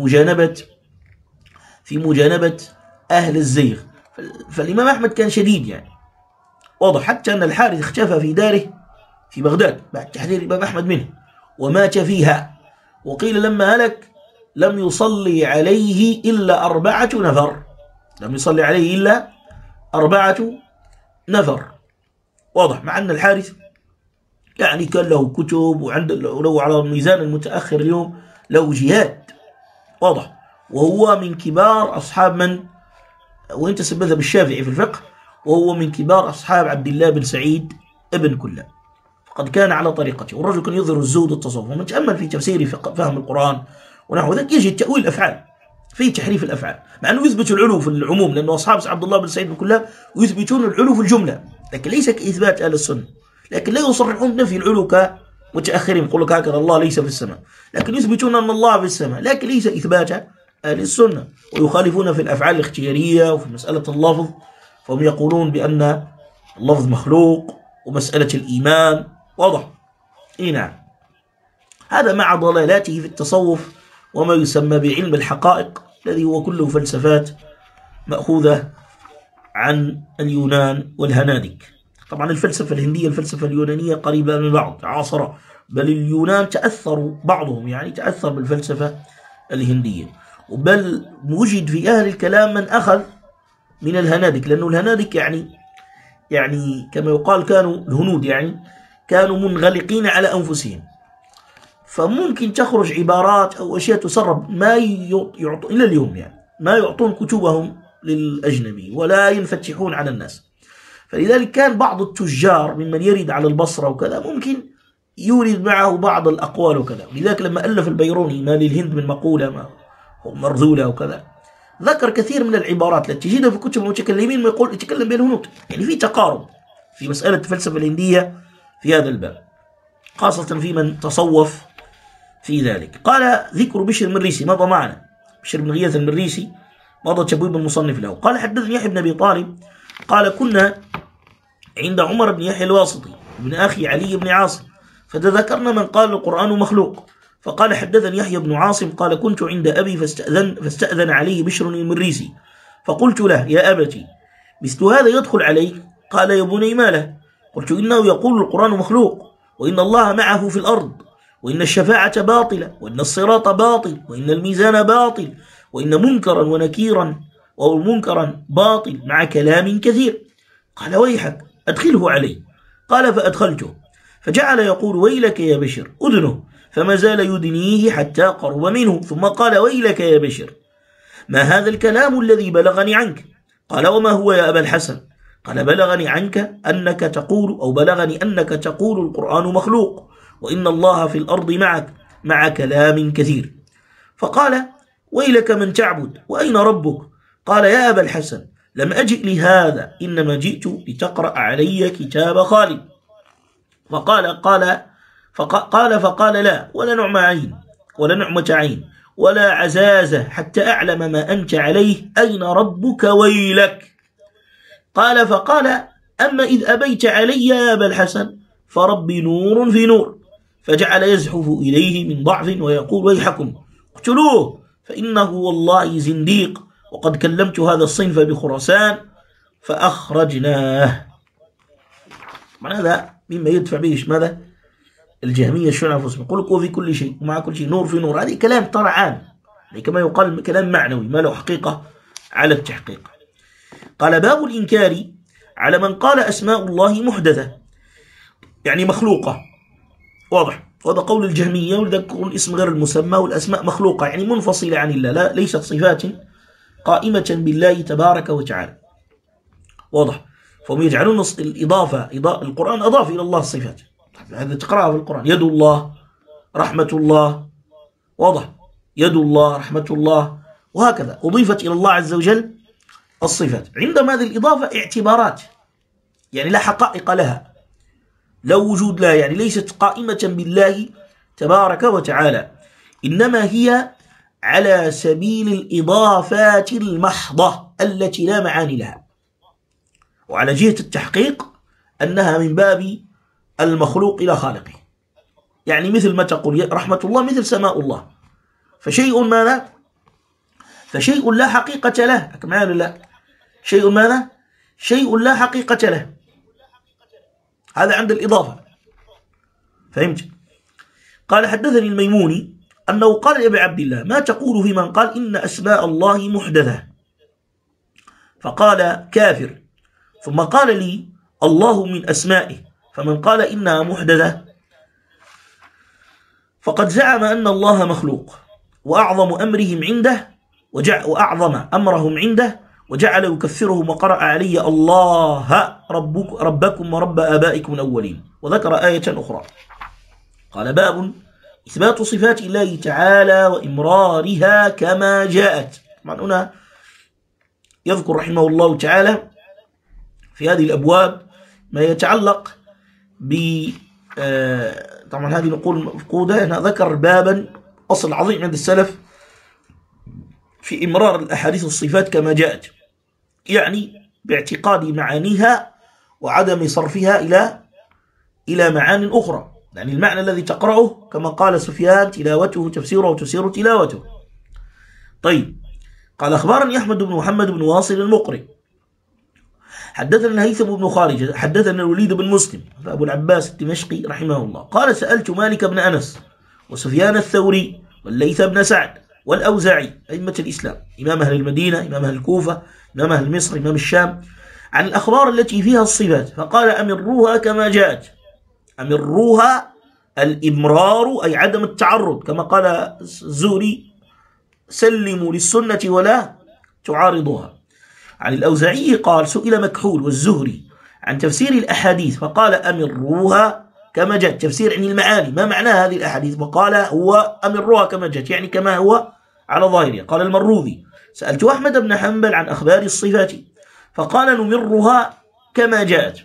مجانبة أهل الزيغ. فالإمام أحمد كان شديد يعني، واضح، حتى أن الحارث اختفى في داره في بغداد بعد تحذير الإمام أحمد منه ومات فيها. وقيل لما هلك لم يصلي عليه إلا 4 نفر، لم يصلي عليه إلا 4 نفر. واضح، مع أن الحارث يعني كان له كتب، ولو على الميزان المتأخر اليوم له جهاد. واضح، وهو من كبار أصحاب من وينتسب مذهب الشافعي في الفقه، وهو من كبار أصحاب عبد الله بن سعيد ابن كلاب، فقد كان على طريقته. والرجل كان يظهر الزهد والتصوف، ومن تأمل في تفسير فهم القرآن ونحو ذلك يجد تأويل الأفعال، في تحريف الأفعال، مع أنه يثبت العلو في العموم، لأنه أصحاب عبد الله بن سعيد بن كلاب يثبتون العلو في الجملة، لكن ليس كإثبات أهل السنة، لكن لا يصرحون بنفي العلو كمتأخرين يقول لك هكذا الله ليس في السماء، لكن يثبتون أن الله في السماء، لكن ليس إثبات أهل السنة. ويخالفون في الأفعال الاختيارية وفي مسألة اللفظ، فهم يقولون بأن اللفظ مخلوق، ومسألة الإيمان واضح. نعم، هذا مع ضلالاته في التصوف وما يسمى بعلم الحقائق، الذي هو كله فلسفات مأخوذة عن اليونان والهنادك. طبعا الفلسفة الهندية الفلسفة اليونانية قريبة من بعض، عاصرة، بل اليونان تأثروا بعضهم يعني تأثر بالفلسفة الهندية، بل وجد في أهل الكلام من أخذ من الهنادك، لأنه الهنادك يعني كما يقال كانوا الهنود يعني كانوا منغلقين على أنفسهم، فممكن تخرج عبارات أو أشياء تسرب ما يعطون إلى اليوم، يعني ما يعطون كتبهم للأجنبي ولا ينفتحون على الناس. فلذلك كان بعض التجار ممن يرد على البصرة وكذا ممكن يورد معه بعض الأقوال وكذا. لذلك لما ألف البيروني ما للهند من مقولة مرذولة وكذا، ذكر كثير من العبارات التي تجدها في كتب المتكلمين ما يقول يتكلم بين الهنود، يعني في تقارب في مسألة الفلسفة الهندية في هذا الباب، خاصة في من تصوف في ذلك. قال ذكر بشر المريسي مضى معنا، بشر بن غياث المريسي مضى تبويب المصنف له. قال حدثني يحيى بن أبي طالب قال كنا عند عمر بن يحيى الواسطي ابن أخي علي بن عاصم فتذكرنا من قال القرآن مخلوق، فقال حدثني يحيى بن عاصم قال كنت عند أبي فاستأذن عليه بشر المريسي، فقلت له يا أبتي مثل هذا يدخل عليك؟ قال يا بني ما له؟ قلت إنه يقول القرآن مخلوق، وإن الله معه في الأرض، وإن الشفاعة باطلة، وإن الصراط باطل، وإن الميزان باطل، وإن منكرا ونكيرا ومنكرا باطل مع كلام كثير. قال ويحك أدخله علي. قال فأدخلته، فجعل يقول ويلك يا بشر أذنه، فما زال يدنيه حتى قرب منه، ثم قال ويلك يا بشر ما هذا الكلام الذي بلغني عنك؟ قال وما هو يا أبا الحسن؟ قال بلغني عنك أنك تقول أو بلغني أنك تقول القرآن مخلوق، وإن الله في الأرض معك مع كلام كثير. فقال ويلك من تعبد وأين ربك؟ قال يا أبا الحسن لم أجئ لهذا، إنما جئت لتقرأ علي كتاب خالد. فقال لا ولا نعم عين ولا نعمة عين ولا عزازة حتى أعلم ما أنت عليه، أين ربك ويلك؟ فقال أما إذ أبيت علي يا أبا الحسن فربي نور في نور. فجعل يزحف إليه من ضعف ويقول ويحكم اقتلوه فإنه والله زنديق، وقد كلمت هذا الصنف بخراسان فأخرجناه. معنى هذا مما يدفع به ماذا؟ الجهمية الشيوعية أنفسهم، يقول لك وفي كل شيء ومع كل شيء نور في نور. هذه كلام ترى عام، يعني كما يقال كلام معنوي ما له حقيقة على التحقيق. قال باب الإنكار على من قال أسماء الله محدثة، يعني مخلوقة، واضح، وهذا قول الجهمية، وذكروا الاسم غير المسمى والأسماء مخلوقة يعني منفصلة عن الله، لا ليست صفات قائمة بالله تبارك وتعالى، واضح. فهم يجعلون الإضافة القرآن أضاف إلى الله الصفات، هذا تقرأها في القرآن يد الله رحمة الله، واضح، يد الله رحمة الله، وهكذا أضيفت إلى الله عز وجل الصفات. عندما هذه الإضافة اعتبارات، يعني لا حقائق لها، لا وجود لها، يعني ليست قائمة بالله تبارك وتعالى، إنما هي على سبيل الإضافات المحضة التي لا معاني لها. وعلى جهة التحقيق أنها من باب المخلوق إلى خالقه، يعني مثل ما تقول رحمة الله مثل سماء الله، فشيء ماذا؟ فشيء لا حقيقة له، كما لا شيء ماذا؟ شيء لا حقيقة له، هذا عند الإضافة، فهمت؟ قال حدثني الميموني أنه قال لأبي عبد الله ما تقول في من قال إن أسماء الله محدثة؟ فقال كافر. ثم قال لي الله من أسمائه، فمن قال إنها محدثة فقد زعم أن الله مخلوق، وأعظم أمرهم عنده وأعظم أمرهم عنده وجعل يكفرهم وقرأ علي الله ربكم ورب آبائكم الأولين، وذكر آية أخرى. قال باب إثبات صفات الله تعالى وإمرارها كما جاءت. طبعا هنا يذكر رحمه الله تعالى في هذه الأبواب ما يتعلق ب طبعا هذه نقول مفقودة. هنا ذكر بابا أصل عظيم عند السلف في إمرار الأحاديث الصفات كما جاءت، يعني باعتقاد معانيها وعدم صرفها إلى معان أخرى. يعني المعنى الذي تقرأه كما قال سفيان تلاوته تفسيره وتفسير تلاوته. طيب، قال أخبرني أحمد بن محمد بن واصل المقري حدثنا الهيثم بن خارج حدثنا الوليد بن مسلم أبو العباس الدمشقي رحمه الله قال سألت مالك بن أنس وسفيان الثوري والليث بن سعد والأوزاعي أئمة الإسلام، إمام أهل المدينة، إمام أهل الكوفة، إمام أهل مصر، إمام الشام، عن الأخبار التي فيها الصفات، فقال أمروها كما جاءت. أمروها الإمرار أي عدم التعرض، كما قال الزهري سلموا للسنة ولا تعارضها. عن الأوزاعي قال سئل مكحول والزهري عن تفسير الأحاديث فقال أمروها كما جاءت، تفسير عن المعاني، ما معنى هذه الأحاديث؟ وقال هو أمروها كما جاءت، يعني كما هو على ظاهره. قال المروذي سألت أحمد بن حنبل عن أخبار الصفات فقال نمرها كما جاءت.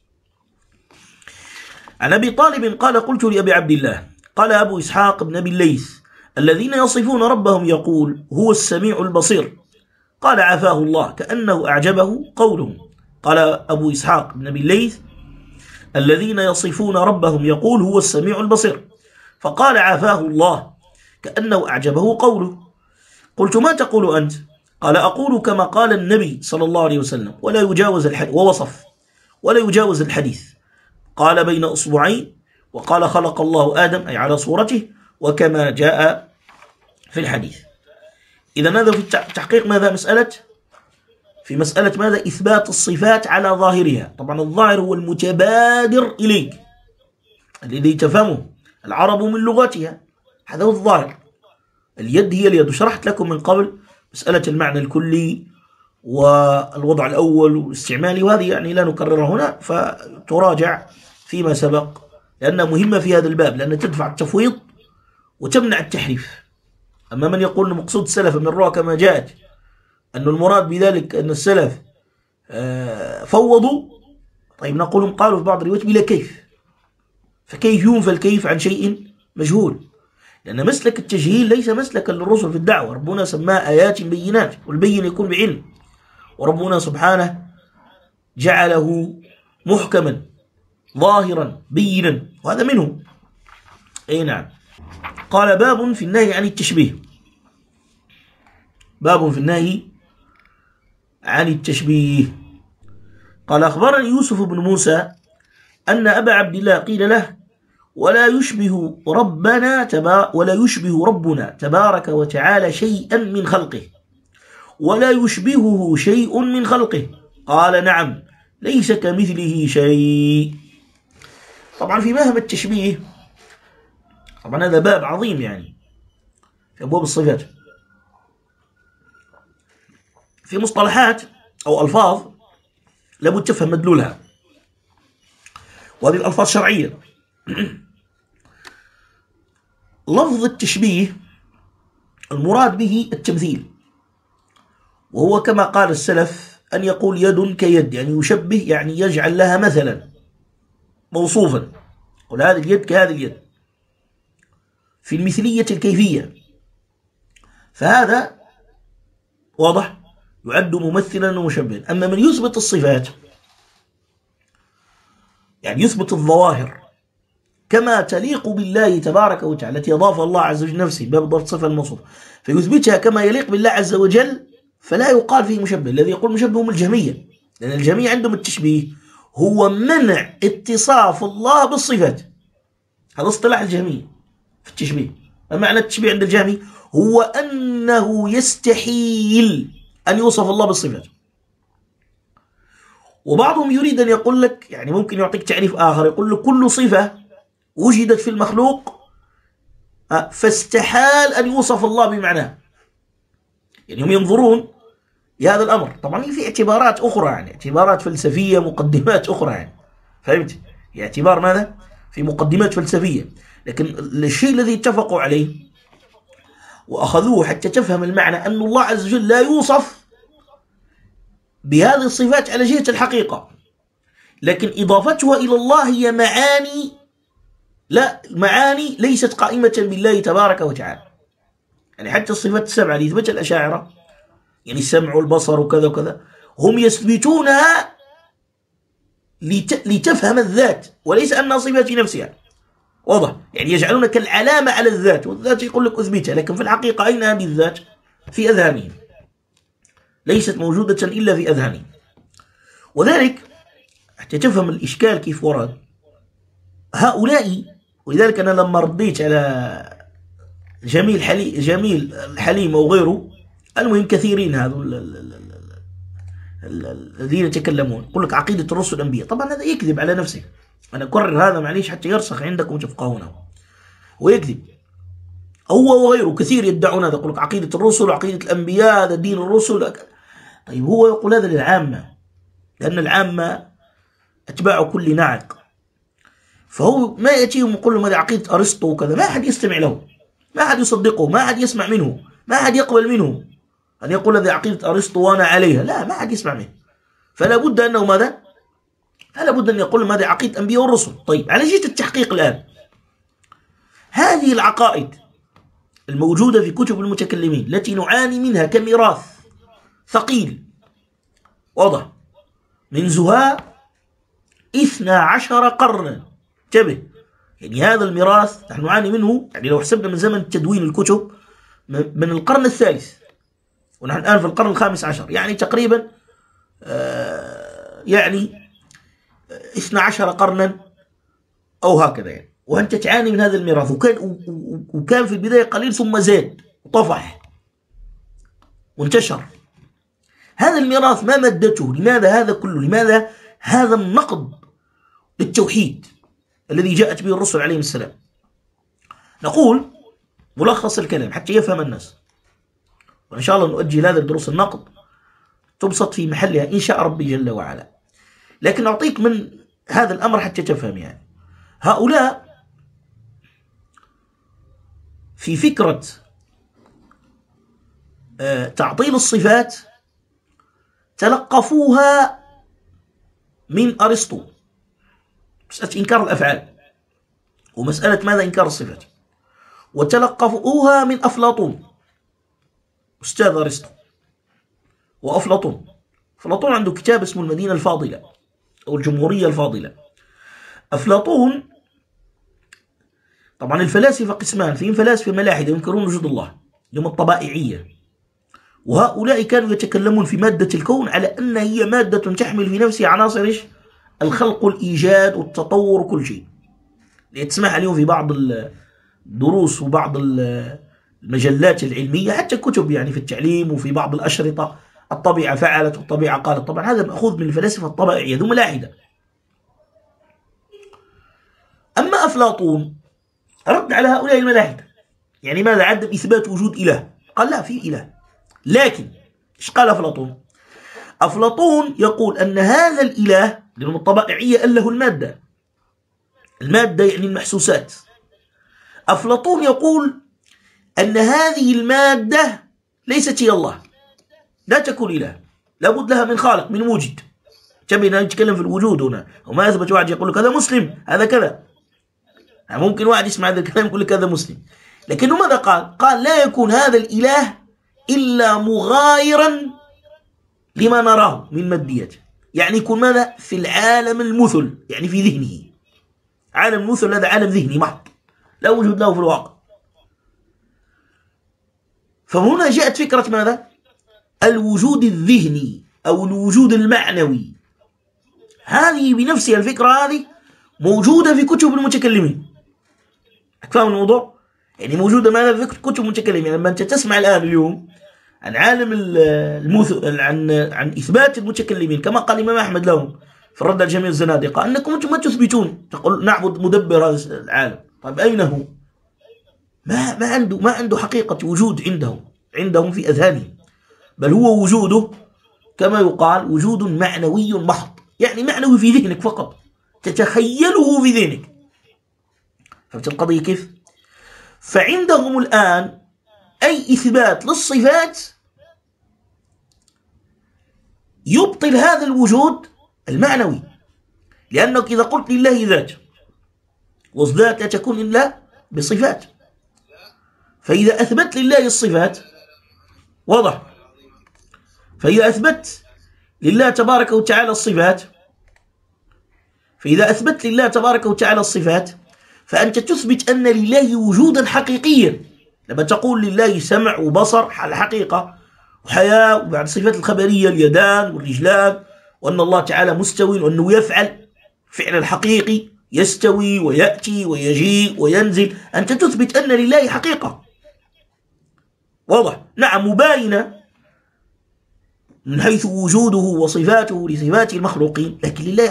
عن أبي طالب قال قلت لأبي عبد الله قال أبو إسحاق بن أبي الليث الذين يصفون ربهم يقول هو السميع البصير، قال عافاه الله كأنه أعجبه قوله. قال أبو إسحاق بن أبي الليث الذين يصفون ربهم يقول هو السميع البصير، فقال عافاه الله كأنه أعجبه قوله. قلت ما تقول أنت؟ قال أقول كما قال النبي صلى الله عليه وسلم ولا يجاوز الحديث، ووصف ولا يجاوز الحديث، قال بين أصبعين، وقال خلق الله آدم أي على صورته وكما جاء في الحديث. إذا هذا في التحقيق ماذا؟ في مسألة ماذا؟ إثبات الصفات على ظاهرها. طبعا الظاهر هو المتبادر إليك الذي تفهمه العرب من لغتها، هذا هو الظاهر. اليد هي اليد، شرحت لكم من قبل مسألة المعنى الكلي والوضع الأول والاستعمالي، وهذه يعني لا نكررها هنا، فتراجع فيما سبق لأنها مهمة في هذا الباب، لأنها تدفع التفويض وتمنع التحريف. أما من يقول أن مقصود السلف من رأى كما جاءت أن المراد بذلك أن السلف فوضوا، طيب نقول قالوا في بعض الروايات بلا كيف، فكيف ينفى الكيف عن شيء مجهول؟ لأن مسلك التجهيل ليس مسلكا للرسل في الدعوة، ربنا سماه آيات بينات، والبين يكون بعلم، وربنا سبحانه جعله محكما ظاهرا بينا، وهذا منه. أي نعم. قال باب في النهي عن التشبيه. باب في النهي عن التشبيه. قال أخبرني يوسف بن موسى أن أبا عبد الله قيل له ولا يشبه ربنا تبارك وتعالى شيئا من خلقه، ولا يشبهه شيء من خلقه. قال نعم ليس كمثله شيء. طبعا في مهم التشبيه، طبعا هذا باب عظيم يعني في أبواب الصفات، في مصطلحات أو ألفاظ لابد تفهم مدلولها، وهذه الألفاظ شرعية. لفظ التشبيه المراد به التمثيل، وهو كما قال السلف أن يقول يد كيد، يعني يشبه يعني يجعل لها مثلا موصوفا، قل هذه اليد كهذه اليد في المثلية الكيفية، فهذا واضح يعد ممثلا ومشبها. أما من يثبت الصفات يعني يثبت الظواهر كما تليق بالله تبارك وتعالى، التي أضاف الله عز وجل نفسه باب ضبط صفة الموصوف، فيثبتها كما يليق بالله عز وجل، فلا يقال فيه مشبه. الذي يقول مشبه هم الجهمية، لأن الجهمية عندهم التشبيه هو منع اتصاف الله بالصفات، هذا اصطلاح الجهمية في التشبيه. معنى التشبيه عند الجهمي هو أنه يستحيل أن يوصف الله بالصفات. وبعضهم يريد أن يقول لك، يعني ممكن يعطيك تعريف آخر، يقول لك كل صفة وجدت في المخلوق فاستحال أن يوصف الله بمعناه. يعني هم ينظرون لهذا الأمر، طبعا في اعتبارات أخرى، يعني اعتبارات فلسفية، مقدمات أخرى، يعني فهمت؟ اعتبار ماذا؟ في مقدمات فلسفية. لكن الشيء الذي اتفقوا عليه وأخذوه حتى تفهم المعنى أن الله عز وجل لا يوصف بهذه الصفات على جهة الحقيقة، لكن إضافتها إلى الله هي معاني ليست قائمة بالله تبارك وتعالى. يعني حتى الصفات السبعة اللي يثبتها الأشاعرة، يعني السمع والبصر وكذا وكذا، هم يثبتونها لتفهم الذات وليس أنها صفة في نفسها. واضح؟ يعني يجعلونك العلامة على الذات، والذات يقول لك أثبتها، لكن في الحقيقة أين هذه الذات؟ في أذهانهم، ليست موجودة إلا في أذهانهم. وذلك حتى تفهم الإشكال كيف ورد هؤلاء. ولذلك أنا لما رديت على جميل الحليم أو غيره، المهم كثيرين هذو الذين يتكلمون يقول لك عقيدة الرسل الأنبياء، طبعا هذا يكذب على نفسه. أنا أكرر هذا معليش حتى يرسخ عندكم وتفقهونه، ويكذب. هو وغيره كثير يدعون هذا، يقول لك عقيدة الرسل وعقيدة الأنبياء هذا دين الرسل. طيب هو يقول هذا للعامة، لأن العامة أتباع كل ناعق، فهو ما يأتيهم يقول لهم هذا عقيدة أرسطو وكذا، ما أحد يستمع له، ما أحد يصدقه، ما أحد يسمع منه، ما أحد يقبل منه أن يقول هذا عقيدة أرسطو وأنا عليها، لا، ما أحد يسمع منه. فلا بد أنه ماذا؟ فلا بد أن يقول لهم هذا عقيدة الأنبياء والرسل. طيب على جهة التحقيق الآن، هذه العقائد الموجودة في كتب المتكلمين التي نعاني منها كميراث ثقيل، واضح، من زهاء 12 قرنا، انتبه، يعني هذا الميراث نحن نعاني منه، يعني لو حسبنا من زمن تدوين الكتب من القرن الثالث، ونحن الآن في القرن ال15، يعني تقريبا يعني 12 قرنا أو هكذا يعني، وأنت تعاني من هذا الميراث. وكان في البداية قليل ثم زاد وطفح وانتشر. هذا الميراث ما مدته؟ لماذا هذا كله؟ لماذا هذا النقد للتوحيد الذي جاءت به الرسل عليهم السلام؟ نقول ملخص الكلام حتى يفهم الناس، وإن شاء الله نؤجل هذا الدروس النقد تبسط في محلها إن شاء ربي جل وعلا، لكن أعطيك من هذا الأمر حتى تفهم. يعني هؤلاء في فكرة تعطيل الصفات تلقفوها من أرسطو، مسألة إنكار الأفعال ومسألة ماذا إنكار الصفات، وتلقفوها من أفلاطون، أستاذ أرسطو وأفلاطون. أفلاطون عنده كتاب اسمه المدينة الفاضلة أو الجمهورية الفاضلة. أفلاطون طبعا الفلاسفة قسمان، فيهم فلاسفة ملاحدة ينكرون وجود الله، هم الطبائعية، وهؤلاء كانوا يتكلمون في مادة الكون على أن هي مادة تحمل في نفسها عناصر الخلق والإيجاد والتطور وكل شيء. تسمع اليوم في بعض الدروس وبعض المجلات العلمية، حتى كتب يعني في التعليم وفي بعض الأشرطة، الطبيعة فعلت والطبيعة قالت. طبعا هذا مأخوذ من الفلاسفة الطبائعية، ذو ملاحدة. أما أفلاطون رد على هؤلاء الملاحدة، يعني ماذا؟ عدم إثبات وجود إله، قال لا، في إله، لكن إيش قال أفلاطون؟ أفلاطون يقول أن هذا الإله، لأنه الطبائعية قال له المادة يعني المحسوسات. أفلاطون يقول أن هذه المادة ليست هي الله، لا تكون إله، لابد لها من خالق، من موجد. تبينا نتكلم في الوجود هنا، وما يثبت واحد يقول لك هذا مسلم هذا كذا، يعني ممكن واحد يسمع هذا الكلام يقول لك هذا مسلم، لكنه ماذا قال؟ قال لا يكون هذا الإله إلا مغايرا لما نراه من ماديته، يعني يكون ماذا؟ في العالم المثل، يعني في ذهنه. عالم المثل هذا عالم ذهني محض، لا وجود له في الواقع. فهنا جاءت فكرة ماذا؟ الوجود الذهني أو الوجود المعنوي. هذه بنفسها الفكرة هذه موجودة في كتب المتكلمين. فاهم الموضوع؟ يعني موجودة ماذا في كتب المتكلمين. يعني لما أنت تسمع الآن اليوم عن عالم المثل، عن إثبات المتكلمين، كما قال الإمام أحمد لهم في الرد على جميع الزنادقة، أنكم أنتم ما تثبتون، تقول نعبد مدبر هذا العالم. طيب أين هو؟ ما عنده حقيقة وجود عندهم في أذهانهم، بل هو وجوده كما يقال وجود معنوي محض، يعني معنوي في ذهنك فقط، تتخيله في ذهنك. فهمت القضية كيف؟ فعندهم الآن أي إثبات للصفات يبطل هذا الوجود المعنوي، لأنك إذا قلت لله ذات، والذات لا تكون إلا بصفات، فإذا أثبت لله الصفات واضح، فإذا أثبت لله تبارك وتعالى الصفات، فأنت تثبت أن لله وجودا حقيقيا. لما تقول لله سمع وبصر على الحقيقة، وحياة، وبعد الصفات الخبرية اليدان والرجلان، وأن الله تعالى مستوي، وأنه يفعل فعل الحقيقي، يستوي ويأتي ويجيء وينزل، أنت تثبت أن لله حقيقة واضح، نعم مباينة من حيث وجوده وصفاته لصفات المخلوقين، لكن لله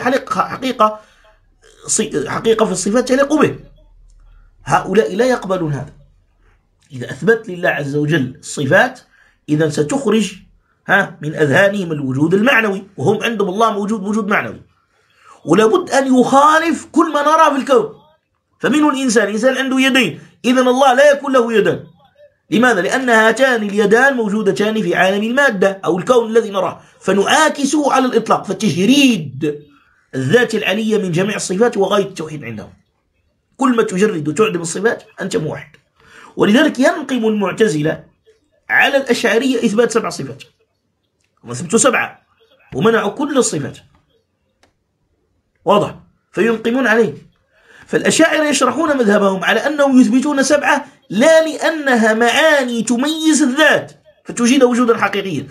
حقيقة في الصفات تليق به. هؤلاء لا يقبلون هذا. إذا أثبت لله عز وجل الصفات إذا ستخرج من أذهانهم الوجود المعنوي، وهم عندهم الله وجود معنوي، ولابد أن يخالف كل ما نرى في الكون. فمنه الإنسان عنده يدين، إذن الله لا يكون له يدان. لماذا؟ لأن هاتان اليدان موجودتان في عالم المادة أو الكون الذي نراه، فنعاكسه على الإطلاق، فتجريد الذات العلية من جميع الصفات وغاية التوحيد عندهم. كل ما تجرد وتعدم الصفات أنت موحد. ولذلك ينقم المعتزلة على الأشعرية إثبات 7 صفات، هم ثبتوا 7 ومنعوا كل الصفات واضح، فينقمون عليه. فالأشاعرة يشرحون مذهبهم على أنهم يثبتون 7 لا لأنها معاني تميز الذات فتجيد وجودا حقيقيا،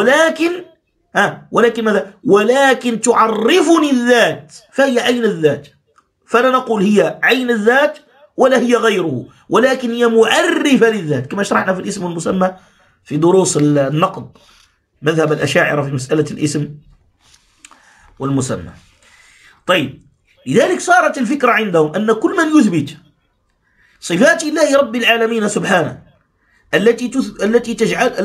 ولكن ماذا؟ ولكن تعرفني الذات، فهي عين الذات، فلا نقول هي عين الذات ولا هي غيره، ولكن هي معرفة للذات، كما شرحنا في الاسم والمسمى في دروس النقد، مذهب الأشاعرة في مسألة الاسم والمسمى. طيب، لذلك صارت الفكرة عندهم أن كل من يثبت صفات الله رب العالمين سبحانه التي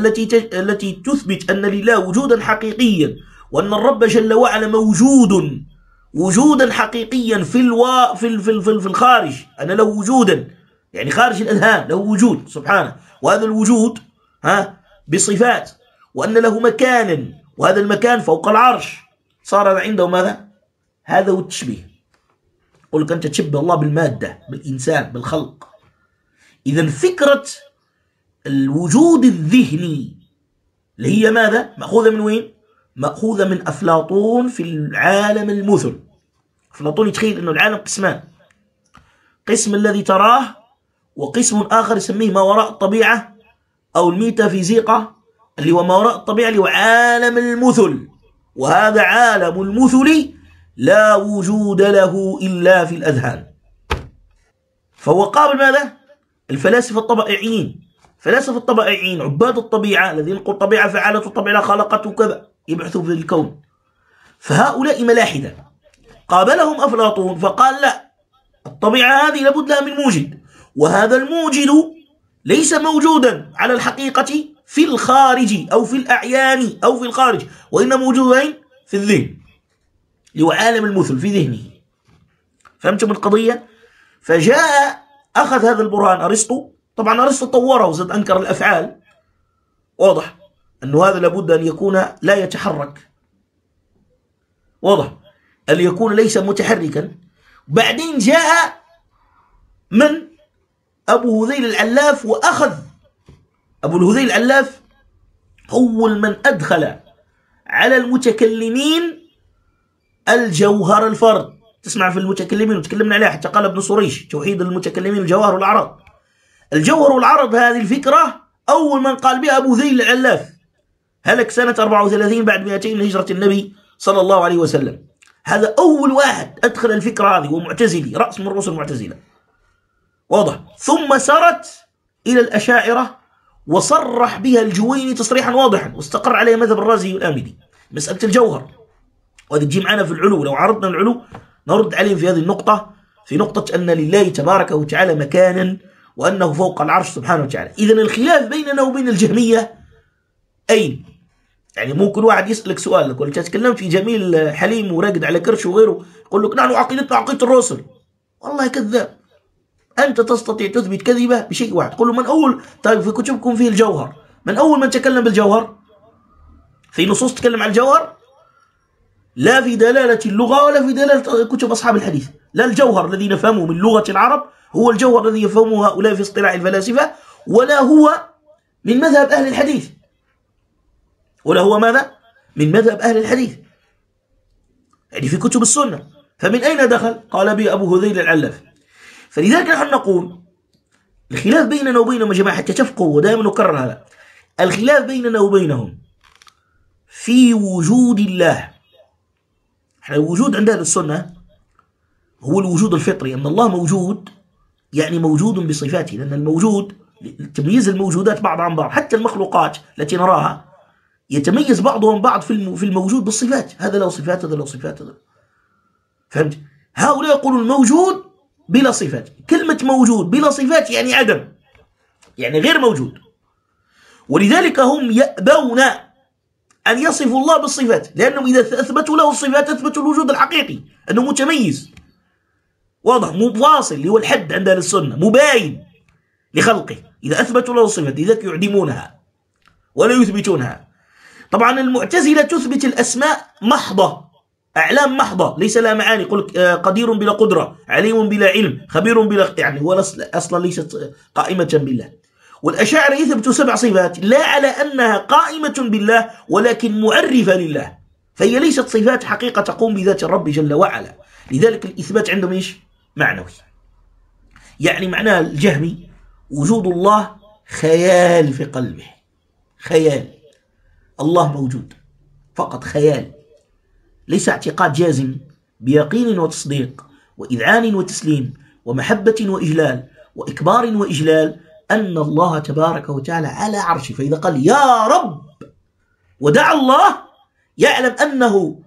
تثبت أن لله وجودا حقيقيا، وأن الرب جل وعلا موجود وجودا حقيقيا في الخارج، أن له وجودا يعني خارج الأذهان، له وجود سبحانه، وهذا الوجود بصفات، وأن له مكانا وهذا المكان فوق العرش. صار عنده ماذا؟ هذا هو التشبيه. يقول لك أنت تشبه الله بالمادة، بالإنسان، بالخلق. إذا فكرة الوجود الذهني اللي هي ماذا؟ مأخوذة من وين؟ مأخوذة من أفلاطون في العالم المثل. أفلاطون يتخيل أنه العالم قسمان، قسم الذي تراه، وقسم آخر يسميه ما وراء الطبيعة أو الميتافيزيقا، اللي هو ما وراء الطبيعة، اللي هو عالم المثل. وهذا عالم المثل لا وجود له إلا في الأذهان. فهو قابل ماذا؟ الفلاسفة الطبائعيين. فلاسفة الطبائعيين عباد الطبيعة الذين يقول الطبيعة فعلت والطبيعة خلقت وكذا، يبحثوا في الكون. فهؤلاء ملاحدة. قابلهم أفلاطون فقال لا، الطبيعة هذه لابد لها من موجد، وهذا الموجد ليس موجودا على الحقيقة في الخارج أو في الأعيان أو في الخارج، وإنما موجود في الذهن، اللي هو عالم المثل في ذهنه. فهمتم القضية؟ فجاء أخذ هذا البرهان أرسطو. طبعا أرسطو طوره وزاد أنكر الأفعال، واضح أنه هذا لابد أن يكون لا يتحرك، واضح أن يكون ليس متحركا. بعدين جاء من أبو هذيل العلاف، وأخذ أبو الهذيل العلاف أول من أدخل على المتكلمين الجوهر الفرد. تسمع في المتكلمين وتكلمنا عليها حتى قال ابن صريش توحيد المتكلمين الجوهر والعرض. الجوهر والعرض هذه الفكرة أول من قال بها أبو ذيل العلاف، هلك سنة 34 بعد 200 من هجرة النبي صلى الله عليه وسلم. هذا أول واحد أدخل الفكرة هذه، ومعتزلي، رأس من رؤوس المعتزلة، واضح. ثم سرت إلى الأشاعرة وصرح بها الجويني تصريحا واضحا، واستقر عليه مذهب الرازي والآمدي، مسألة الجوهر. وهذا تجي معنا في العلو، لو عرضنا العلو نرد عليهم في هذه النقطة، في نقطة أن لله تبارك وتعالى مكانا وأنه فوق العرش سبحانه وتعالى. إذن الخلاف بيننا وبين الجهمية أين؟ يعني ممكن واحد يسألك سؤال، لك أنت تكلمت في جميل حليم وراقد على كرش وغيره، يقول لك نحن عقيدتنا عقيدة الرسل. والله كذاب، أنت تستطيع تثبت كذبة بشيء واحد. تقول له من أول، طيب في كتبكم فيه الجوهر، من أول من تكلم بالجوهر؟ في نصوص تتكلم عن الجوهر؟ لا في دلالة اللغة ولا في دلالة كتب أصحاب الحديث. لا الجوهر الذي نفهمه من لغة العرب هو الجوهر الذي يفهمه هؤلاء في اصطلاح الفلاسفة، ولا هو من مذهب أهل الحديث، ولا هو ماذا؟ من مذهب أهل الحديث، يعني في كتب السنة. فمن أين دخل؟ قال به أبو هذيل العلاف. فلذلك نحن نقول الخلاف بيننا وبينهم يا جماعة حتى تفقهوا، ودائما نكرر هذا، الخلاف بيننا وبينهم في وجود الله. احنا الوجود عند أهل السنة هو الوجود الفطري، أن الله موجود، يعني موجود بصفاته، لأن الموجود تمييز الموجودات بعض عن بعض، حتى المخلوقات التي نراها يتميز بعضهم بعض في الموجود بالصفات، هذا له صفات هذا له صفات هذا. فهمت؟ هؤلاء يقولون الموجود بلا صفات. كلمة موجود بلا صفات يعني عدم، يعني غير موجود، ولذلك هم يأبون أن يصفوا الله بالصفات، لأنهم إذا أثبتوا له الصفات أثبتوا الوجود الحقيقي، أنه متميز واضح مواصل، اللي هو الحد عند أهل السنة، مباين لخلقه. إذا أثبتوا له الصفات لذلك يعدمونها ولا يثبتونها. طبعا المعتزلة تثبت الأسماء محضة، أعلام محضة ليس لها معاني، يقول قدير بلا قدرة، عليم بلا علم، خبير بلا، يعني هو أصلا ليست قائمة بالله. والأشاعرة يثبتوا 7 صفات لا على أنها قائمة بالله ولكن معرفة لله، فهي ليست صفات حقيقة تقوم بذات الرب جل وعلا. لذلك الإثبات عندهم إيش؟ معنوي. يعني معناه الجهمي وجود الله خيال في قلبه، خيال، الله موجود فقط خيال، ليس اعتقاد جازم بيقين وتصديق وإذعان وتسليم ومحبة وإجلال وإكبار وإجلال أن الله تبارك وتعالى على عرشه. فإذا قال يا رب ودعا الله يعلم أنه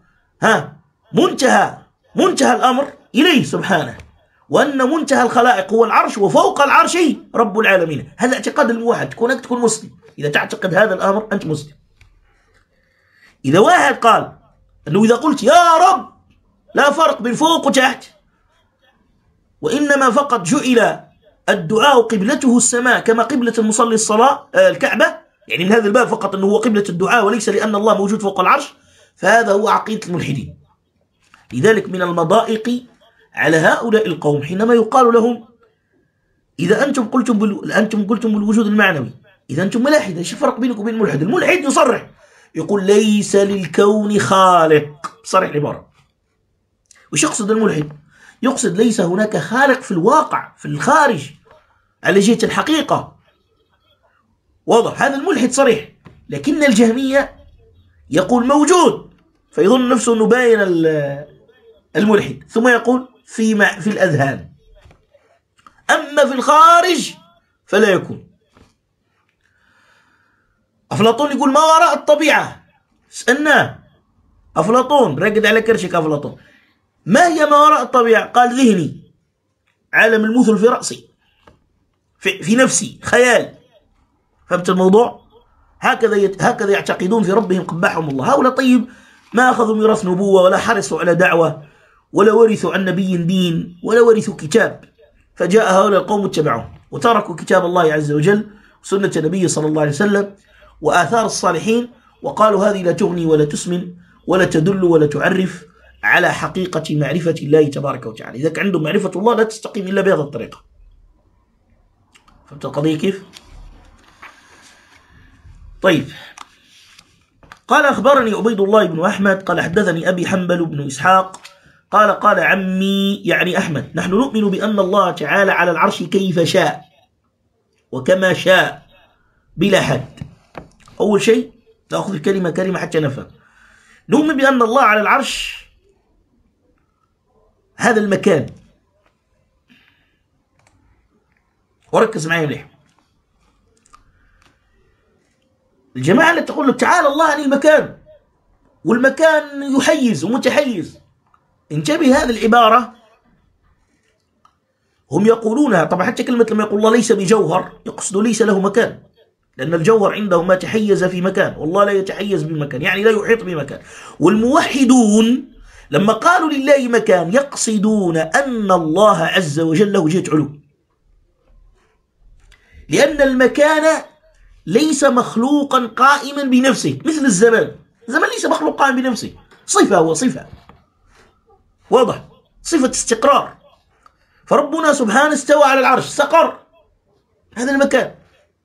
منتهى الأمر إليه سبحانه، وأن منتهى الخلائق هو العرش، وفوق العرش رب العالمين. هذا اعتقاد الموحد، تكون مسلم إذا تعتقد هذا الأمر أنت مسلم. إذا واحد قال أنه إذا قلت يا رب لا فرق بين فوق وتحت، وإنما فقط جعل الدعاء قبلته السماء كما قبلة المصلي الصلاة الكعبة، يعني من هذا الباب فقط أنه هو قبلة الدعاء وليس لأن الله موجود فوق العرش، فهذا هو عقيدة الملحدين. لذلك من المضائق على هؤلاء القوم حينما يقال لهم إذا أنتم قلتم بالوجود المعنوي، إذا أنتم ملاحدة، ايش الفرق بينكم وبين الملحد؟ الملحد يصرح يقول ليس للكون خالق، صرح العبارة. وش يقصد الملحد؟ يقصد ليس هناك خالق في الواقع في الخارج على جهة الحقيقة، واضح؟ هذا الملحد صريح. لكن الجهمية يقول موجود فيظن نفسه أنه باين الملحد، ثم يقول في الأذهان، أما في الخارج فلا يكون. أفلاطون يقول ما وراء الطبيعة، سألناه أفلاطون، رقد على كرشك أفلاطون، ما هي ما وراء الطبيعة؟ قال ذهني، عالم المثل في رأسي، في نفسي، خيال. فهمت الموضوع؟ هكذا يعتقدون في ربهم قبحهم الله. هؤلاء طيب ما أخذوا ميراث نبوة ولا حرصوا على دعوة ولا ورثوا عن نبي دين ولا ورثوا كتاب، فجاء هؤلاء القوم اتبعوهم وتركوا كتاب الله عز وجل وسنة النبي صلى الله عليه وسلم وآثار الصالحين، وقالوا هذه لا تغني ولا تسمن ولا تدل ولا تعرف على حقيقة معرفة الله تبارك وتعالى. إذا كان عندهم معرفة الله لا تستقيم إلا بهذه الطريقة. فهمت القضية كيف؟ طيب، قال أخبرني عبيد الله بن أحمد قال حدثني أبي حنبل بن إسحاق قال عمي يعني أحمد نحن نؤمن بأن الله تعالى على العرش كيف شاء وكما شاء بلا حد. أول شيء نأخذ الكلمة كلمة حتى نفهم. نؤمن بأن الله على العرش هذا المكان، وركز معي مليح. الجماعة اللي تقول له تعالى الله عن المكان، والمكان يحيز ومتحيز، انتبه هذه العبارة هم يقولونها. طبعا حتى كلمة لما يقول الله ليس بجوهر يقصد ليس له مكان، لأن الجوهر عندهم ما تحيز في مكان، والله لا يتحيز بمكان، يعني لا يحيط بمكان. والموحدون لما قالوا لله مكان يقصدون أن الله عز وجل له جهة علو، لأن المكان ليس مخلوقا قائما بنفسه مثل الزمان. الزمان ليس مخلوق قائم بنفسه، صفة، هو صفة، واضح، صفة استقرار. فربنا سبحانه استوى على العرش، استقر، هذا المكان.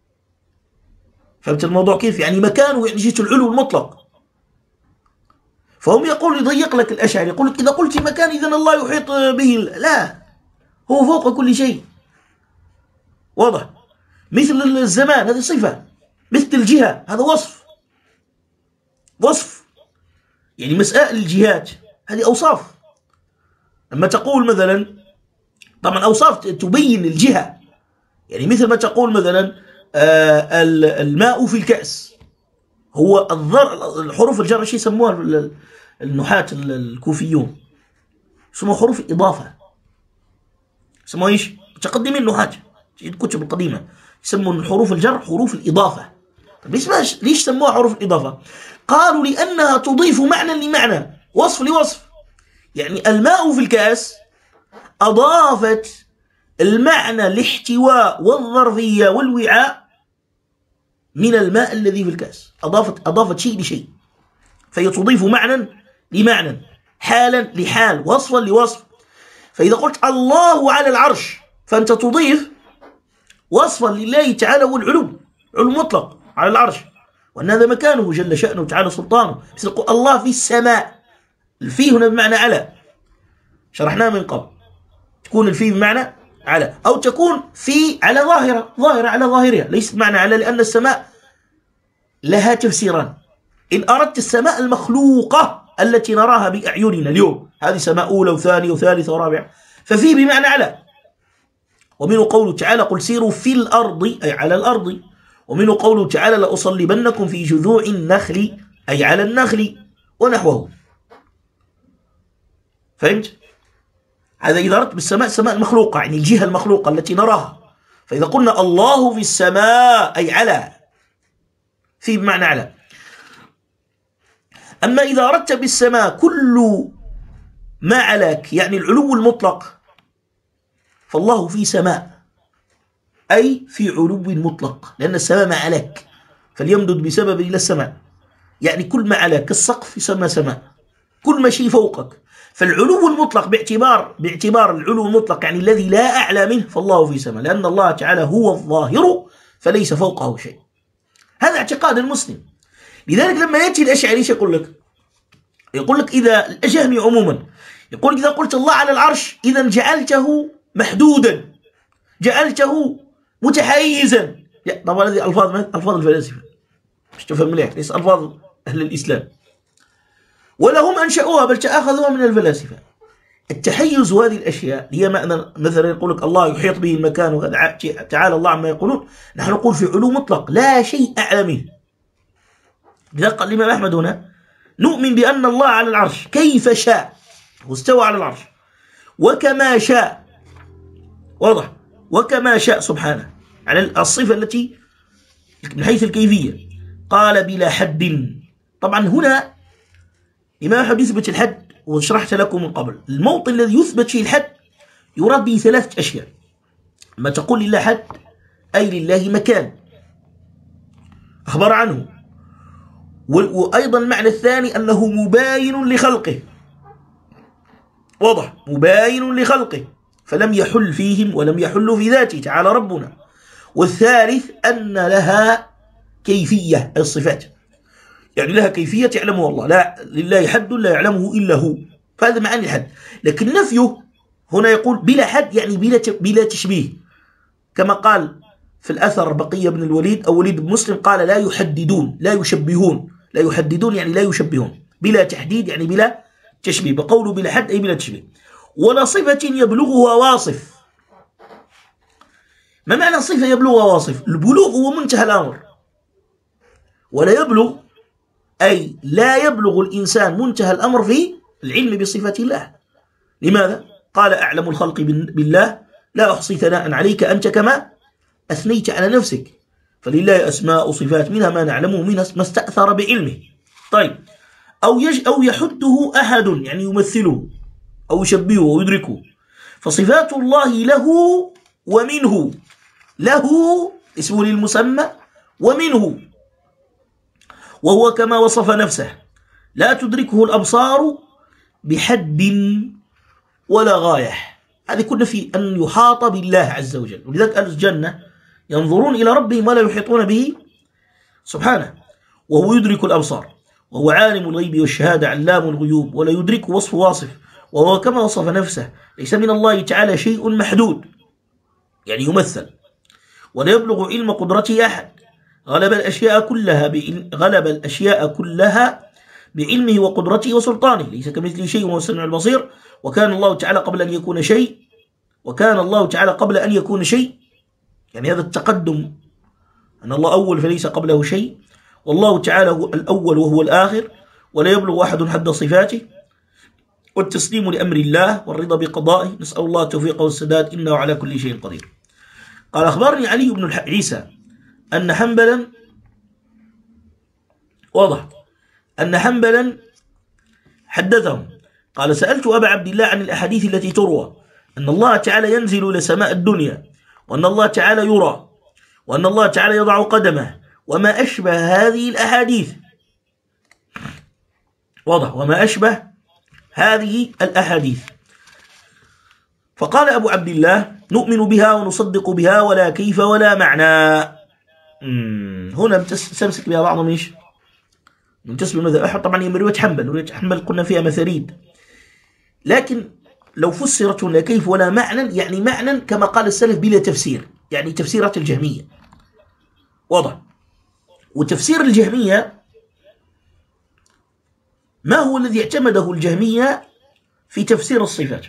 فهمت الموضوع كيف؟ يعني مكانه يعني جهة العلو المطلق. فهم يقول، يضيق لك الأشعري، يقول لك إذا قلت مكان إذن الله يحيط به. لا، هو فوق كل شيء، واضح. مثل الزمان هذه صفة، مثل الجهة هذا وصف، وصف يعني مسائل الجهات هذه أوصاف. لما تقول مثلا، طبعا أوصاف تبين الجهة، يعني مثل ما تقول مثلا الماء في الكأس، هو الحروف الجر شيء يسموها النحاة الكوفيون، يسموها حروف الإضافة، يسموها ايش؟ متقدمين النحاة الكتب القديمة يسمون حروف الجر حروف الإضافة. طيب ليش سموها حروف الإضافة؟ قالوا لأنها تضيف معنى لمعنى، وصف لوصف. يعني الماء في الكأس أضافت المعنى الاحتواء والظرفية والوعاء من الماء الذي في الكأس، أضافت شيء لشيء، فهي تضيف معنى لمعنى، حالا لحال، وصفا لوصف. فإذا قلت الله على العرش فأنت تضيف وصفا لله تعالى والعلو، علو مطلق على العرش، وأن هذا مكانه جل شأنه وتعالى سلطانه. مثل الله في السماء، الفي هنا بمعنى على، شرحناه من قبل، تكون الفي بمعنى على، أو تكون في على ظاهرة على ظاهرها، ليست معنى على، لأن السماء لها تفسيران. إن أردت السماء المخلوقة التي نراها بأعيننا اليوم، هذه سماء أولى وثانية وثالثة ورابعة، ففي بمعنى على. ومنه قوله تعالى قل سيروا في الأرض أي على الأرض. ومنه قوله تعالى لأصلبنكم في جذوع النخل أي على النخل ونحوه. فهمت؟ هذا إذا أردت بالسماء، السماء المخلوقة يعني الجهة المخلوقة التي نراها. فإذا قلنا الله في السماء أي على، في بمعنى على. أما إذا أردت بالسماء كل ما علاك يعني العلو المطلق، فالله في سماء أي في علو مطلق، لأن السماء ما علاك، فليمدد بسبب إلى السماء، يعني كل ما علاك كالسقف يسمى سماء، كل ما شيء فوقك. فالعلو المطلق باعتبار العلو المطلق يعني الذي لا أعلى منه، فالله في سماء، لأن الله تعالى هو الظاهر فليس فوقه شيء. هذا اعتقاد المسلم. لذلك لما يأتي الأشعري يقول لك إذا الجهمي عموما يقول إذا قلت الله على العرش إذا جعلته محدودا، جعلته متحيزا. طبعا هذه ألفاظ الفلاسفة، مش تفهم مليح، ليس ألفاظ أهل الإسلام، ولا هم أنشأوها بل تأخذوها من الفلاسفة. التحيز وهذه الأشياء هي مثلا يقول لك الله يحيط به المكان وكذا، تعالى الله عما يقولون، نحن نقول في علو مطلق لا شيء أعلى منه. لذلك قال الإمام أحمد هنا نؤمن بأن الله على العرش كيف شاء، واستوى على العرش وكما شاء، واضح، وكما شاء سبحانه، على الصفة التي من حيث الكيفية. قال بلا حد. طبعا هنا الإمام أحمد يثبت الحد، وشرحت لكم من قبل الموطن الذي يثبت فيه الحد يراد به 3 أشياء. ما تقول لله حد أي لله مكان أخبر عنه، وأيضا المعنى الثاني أنه مباين لخلقه، واضح، مباين لخلقه فلم يحل فيهم ولم يحل في ذاته تعالى ربنا. والثالث أن لها كيفية، الصفات يعني لها كيفية يعلمها الله، لا لله حد لا يعلمه إلا هو، فهذا معاني الحد. لكن نفيه هنا يقول بلا حد يعني بلا تشبيه، كما قال في الأثر بقية بن الوليد أو وليد بن مسلم قال لا يحددون لا يشبهون، لا يحددون يعني لا يشبهون، بلا تحديد يعني بلا تشبيه، بقوله بلا حد أي بلا تشبيه. ولا صفة يبلغها واصف. ما معنى صفة يبلغها واصف؟ البلوغ هو منتهى الأمر، ولا يبلغ أي لا يبلغ الإنسان منتهى الأمر في العلم بصفات الله. لماذا؟ قال أعلم الخلق بالله لا أحصي ثناء عليك أنت كما أثنيت على نفسك. فلله أسماء وصفات منها ما نعلمه منها ما استأثر بعلمه. طيب، أو يحده أحد يعني يمثله أو يشبهه ويدركه. فصفات الله له ومنه، له اسمه للمسمى ومنه، وهو كما وصف نفسه لا تدركه الأبصار بحد ولا غاية. هذه كنا في أن يحاط بالله عز وجل، ولذلك أهل الجنة ينظرون إلى ربهم ولا يحيطون به سبحانه. وهو يدرك الأبصار، وهو عالم الغيب والشهادة علام الغيوب، ولا يدرك وصف واصف، وهو كما وصف نفسه ليس من الله تعالى شيء محدود يعني يمثل، ولا يبلغ علم قدرته أحد. غلب الأشياء كلها بعلمه وقدرته وسلطانه، ليس كمثله شيء وهو السميع البصير. وكان الله تعالى قبل أن يكون شيء، يعني هذا التقدم أن الله أول فليس قبله شيء، والله تعالى هو الأول وهو الآخر، ولا يبلغ أحد حد صفاته. والتسليم لأمر الله والرضا بقضائه، نسأل الله التوفيق والسداد إنه على كل شيء قدير. قال أخبرني علي بن عيسى أن حنبلا حدثهم قال سألت أبا عبد الله عن الأحاديث التي تروى أن الله تعالى ينزل إلى سماء الدنيا، وأن الله تعالى يرى، وأن الله تعالى يضع قدمه، وما أشبه هذه الأحاديث. وما أشبه هذه الأحاديث. فقال أبو عبد الله نؤمن بها ونصدق بها ولا كيف ولا معنى. هنا تستمسك بها بعضهم إيش؟ منتسب المذهب أحد طبعا من رواية حنبل قلنا فيها مثاريد، لكن لو فسرت لا كيف ولا معنى يعني معنى كما قال السلف بلا تفسير، يعني تفسيرات الجهمية. وتفسير الجهمية ما هو الذي اعتمده الجهمية في تفسير الصفات؟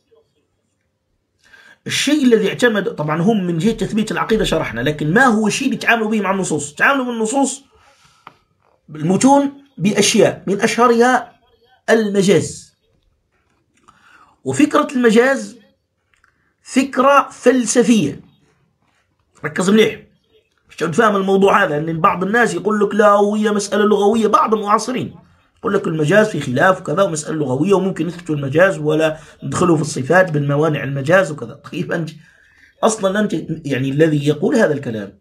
الشيء الذي اعتمد طبعا هم من جهة تثبيت العقيدة شرحنا، لكن ما هو الشيء اللي تعاملوا به مع النصوص؟ تعاملوا بالنصوص بالمتون بأشياء من أشهرها المجاز. وفكرة المجاز فكرة فلسفية، ركز مليح عشان تفهم الموضوع هذا، لأن بعض الناس يقول لك لا وهي مسألة لغوية، بعض المعاصرين يقول لك المجاز في خلاف وكذا ومسألة لغوية وممكن يثبتوا المجاز ولا ندخلوا في الصفات بالموانع المجاز وكذا. طيب أنت أصلا يعني الذي يقول هذا الكلام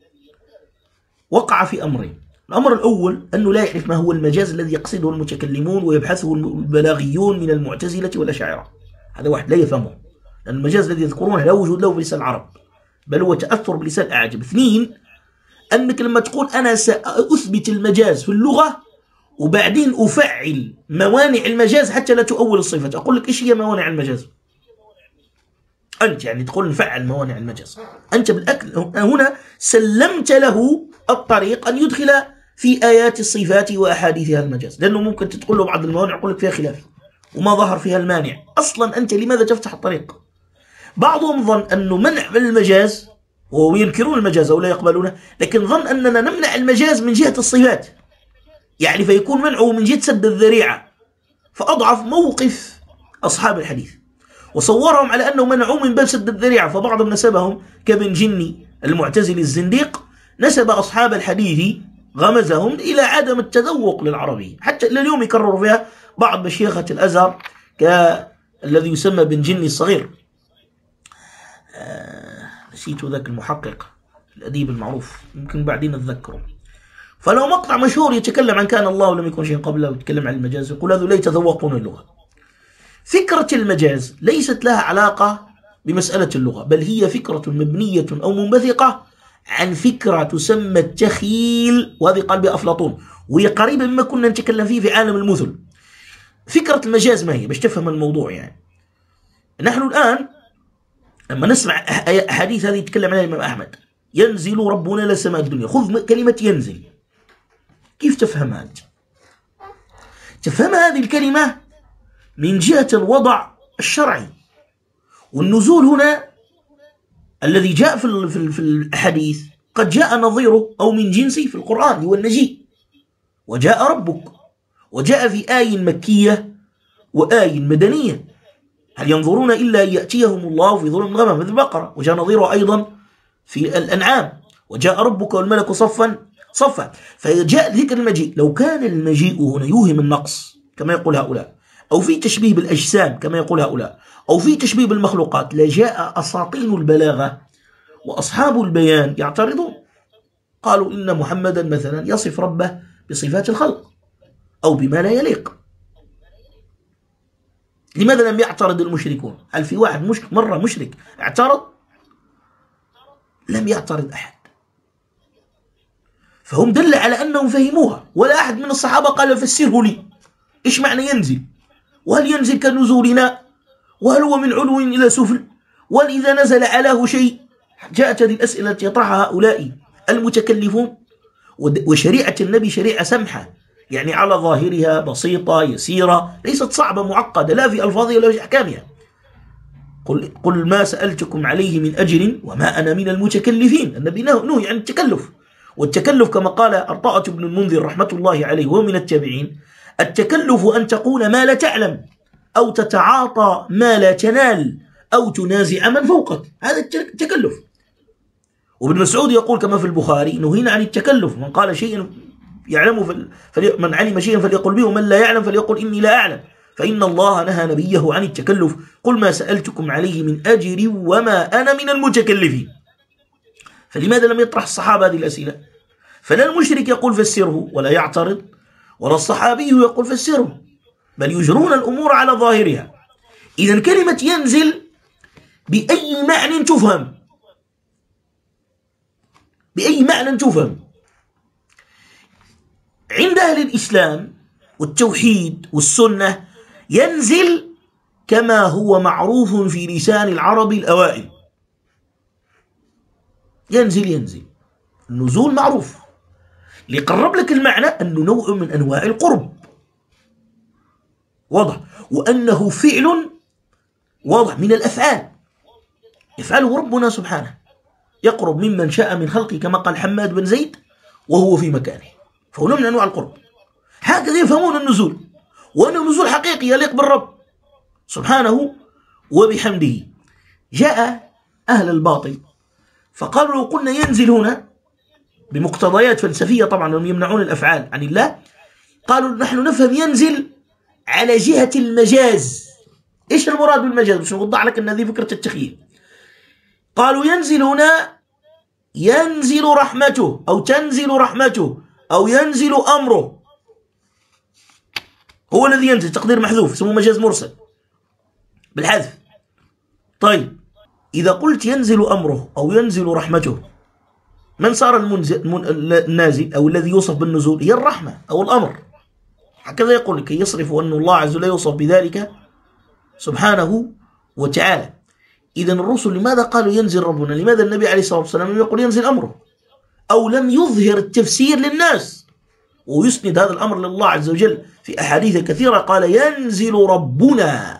وقع في أمرين. الأمر الأول أنه لا يعرف ما هو المجاز الذي يقصده المتكلمون ويبحثه البلاغيون من المعتزلة والأشاعرة، هذا واحد لا يفهمه، لأن المجاز الذي يذكرونه لا وجود له بلسان العرب بل هو تأثر بلسان الأعجم. اثنين، أنك لما تقول أنا سأثبت المجاز في اللغة وبعدين أفعل موانع المجاز حتى لا تؤول الصفة، أقول لك إيش هي موانع المجاز؟ أنت يعني تقول نفعل موانع المجاز، أنت بالأكل هنا سلمت له الطريق أن يدخل في آيات الصفات وأحاديثها المجاز، لأنه ممكن تقول له بعض الموانع يقول لك فيها خلاف وما ظهر فيها المانع. أصلا أنت لماذا تفتح الطريق؟ بعضهم ظن أنه منع المجاز وينكرون المجاز أو لا يقبلونه، لكن ظن أننا نمنع المجاز من جهة الصفات، يعني فيكون منعه من جهة سد الذريعة، فأضعف موقف أصحاب الحديث وصورهم على أنه منعوه من باب سد الذريعة. فبعضهم نسبهم كابن جني المعتزلي الزنديق، نسب أصحاب الحديث غمزهم إلى عدم التذوق للعربية، حتى إلى اليوم يكرروا فيها بعض مشيخة الأزهر كالذي يسمى بن جني الصغير، نسيت ذاك المحقق الأديب المعروف، يمكن بعدين أتذكره. فلو مقطع مشهور يتكلم عن كان الله ولم يكن شيء قبله ويتكلم عن المجاز، يقول هذول لا يتذوقون اللغة. فكرة المجاز ليست لها علاقة بمسألة اللغة، بل هي فكرة مبنية أو منبثقة عن فكرة تسمى التخيل، وهذه قال بها أفلاطون، وهي قريبة مما كنا نتكلم فيه في عالم المثل. فكرة المجاز ما هي؟ باش تفهم الموضوع. يعني نحن الآن لما نسمع أحاديث هذه يتكلم عنها الإمام أحمد، ينزل ربنا إلى سماء الدنيا، خذ كلمة ينزل، كيف تفهمها أنت؟ تفهم هذه الكلمة من جهة الوضع الشرعي، والنزول هنا الذي جاء في الحديث قد جاء نظيره أو من جنسه في القرآن هو المجيء، وجاء ربك، وجاء في آي مكية وآي مدنية، هل ينظرون إلا أن يأتيهم الله في ظلم غمام مثل البقرة، وجاء نظيره أيضا في الأنعام، وجاء ربك والملك صفا صفا. فجاء ذكر المجيء. لو كان المجيء هنا يوهم النقص كما يقول هؤلاء، أو في تشبيه بالأجسام كما يقول هؤلاء، أو في تشبيه بالمخلوقات، لجاء أساطين البلاغة وأصحاب البيان يعترضون، قالوا إن محمدا مثلا يصف ربه بصفات الخلق أو بما لا يليق. لماذا لم يعترض المشركون؟ هل في واحد مرة مشرك اعترض؟ لم يعترض أحد. فهم دل على أنهم فهموها، ولا أحد من الصحابة قال فسره لي، إيش معنى ينزل؟ وهل ينزل كنزولنا؟ وهل هو من علو إلى سفل؟ وهل إذا نزل علاه شيء؟ جاءت هذه الأسئلة التي يطرحها هؤلاء المتكلفون. وشريعة النبي شريعة سمحة، يعني على ظاهرها بسيطة يسيرة، ليست صعبة معقدة لا في ألفاظها ولا في أحكامها. قل ما سألتكم عليه من أجر وما أنا من المتكلفين. النبي نهي عن التكلف، والتكلف كما قال عطاء بن المنذر رحمة الله عليه وهو من التابعين: التكلف أن تقول ما لا تعلم، أو تتعاطى ما لا تنال، أو تنازع من فوقك، هذا التكلف. وابن مسعود يقول كما في البخاري: نهينا عن التكلف، من قال شيئا يعلم من علم شيئا فليقل به، ومن لا يعلم فليقل إني لا أعلم، فإن الله نهى نبيه عن التكلف. قل ما سألتكم عليه من أجر وما أنا من المتكلفين. فلماذا لم يطرح الصحابة هذه الأسئلة؟ فلا المشرك يقول فسره ولا يعترض، ولا الصحابي يقول فسره، بل يجرون الأمور على ظاهرها. إذن كلمة ينزل بأي معنى تفهم، بأي معنى تفهم. عند أهل الإسلام والتوحيد والسنة ينزل كما هو معروف في لسان العرب الأوائل. ينزل النزول معروف، ليقرب لك المعنى أنه نوع من أنواع القرب، واضح، وأنه فعل واضح من الأفعال يفعله ربنا سبحانه، يقرب ممن شاء من خلقه كما قال حماد بن زيد وهو في مكانه، فهو نوع من أنواع القرب. هكذا يفهمون النزول، وأنه نزول حقيقي يليق بالرب سبحانه وبحمده. جاء أهل الباطل فقالوا لو قلنا ينزل هنا بمقتضيات فلسفية، طبعا هم يمنعون الأفعال عن الله، قالوا نحن نفهم ينزل على جهة المجاز. إيش المراد بالمجاز؟ مش نوضح لك أن هذه فكرة التخييل. قالوا ينزل هنا ينزل رحمته، أو تنزل رحمته، أو ينزل أمره، هو الذي ينزل، تقدير محذوف، اسمه مجاز مرسل بالحذف. طيب إذا قلت ينزل أمره أو ينزل رحمته، من صار النازل أو الذي يوصف بالنزول؟ هي الرحمة أو الأمر، هكذا يقول لكي يصرف أن الله عز وجل يوصف بذلك سبحانه وتعالى. إذا الرسل لماذا قالوا ينزل ربنا؟ لماذا النبي عليه الصلاة والسلام لم يقول ينزل أمره؟ أو لم يظهر التفسير للناس ويسند هذا الأمر لله عز وجل في أحاديث كثيرة؟ قال ينزل ربنا.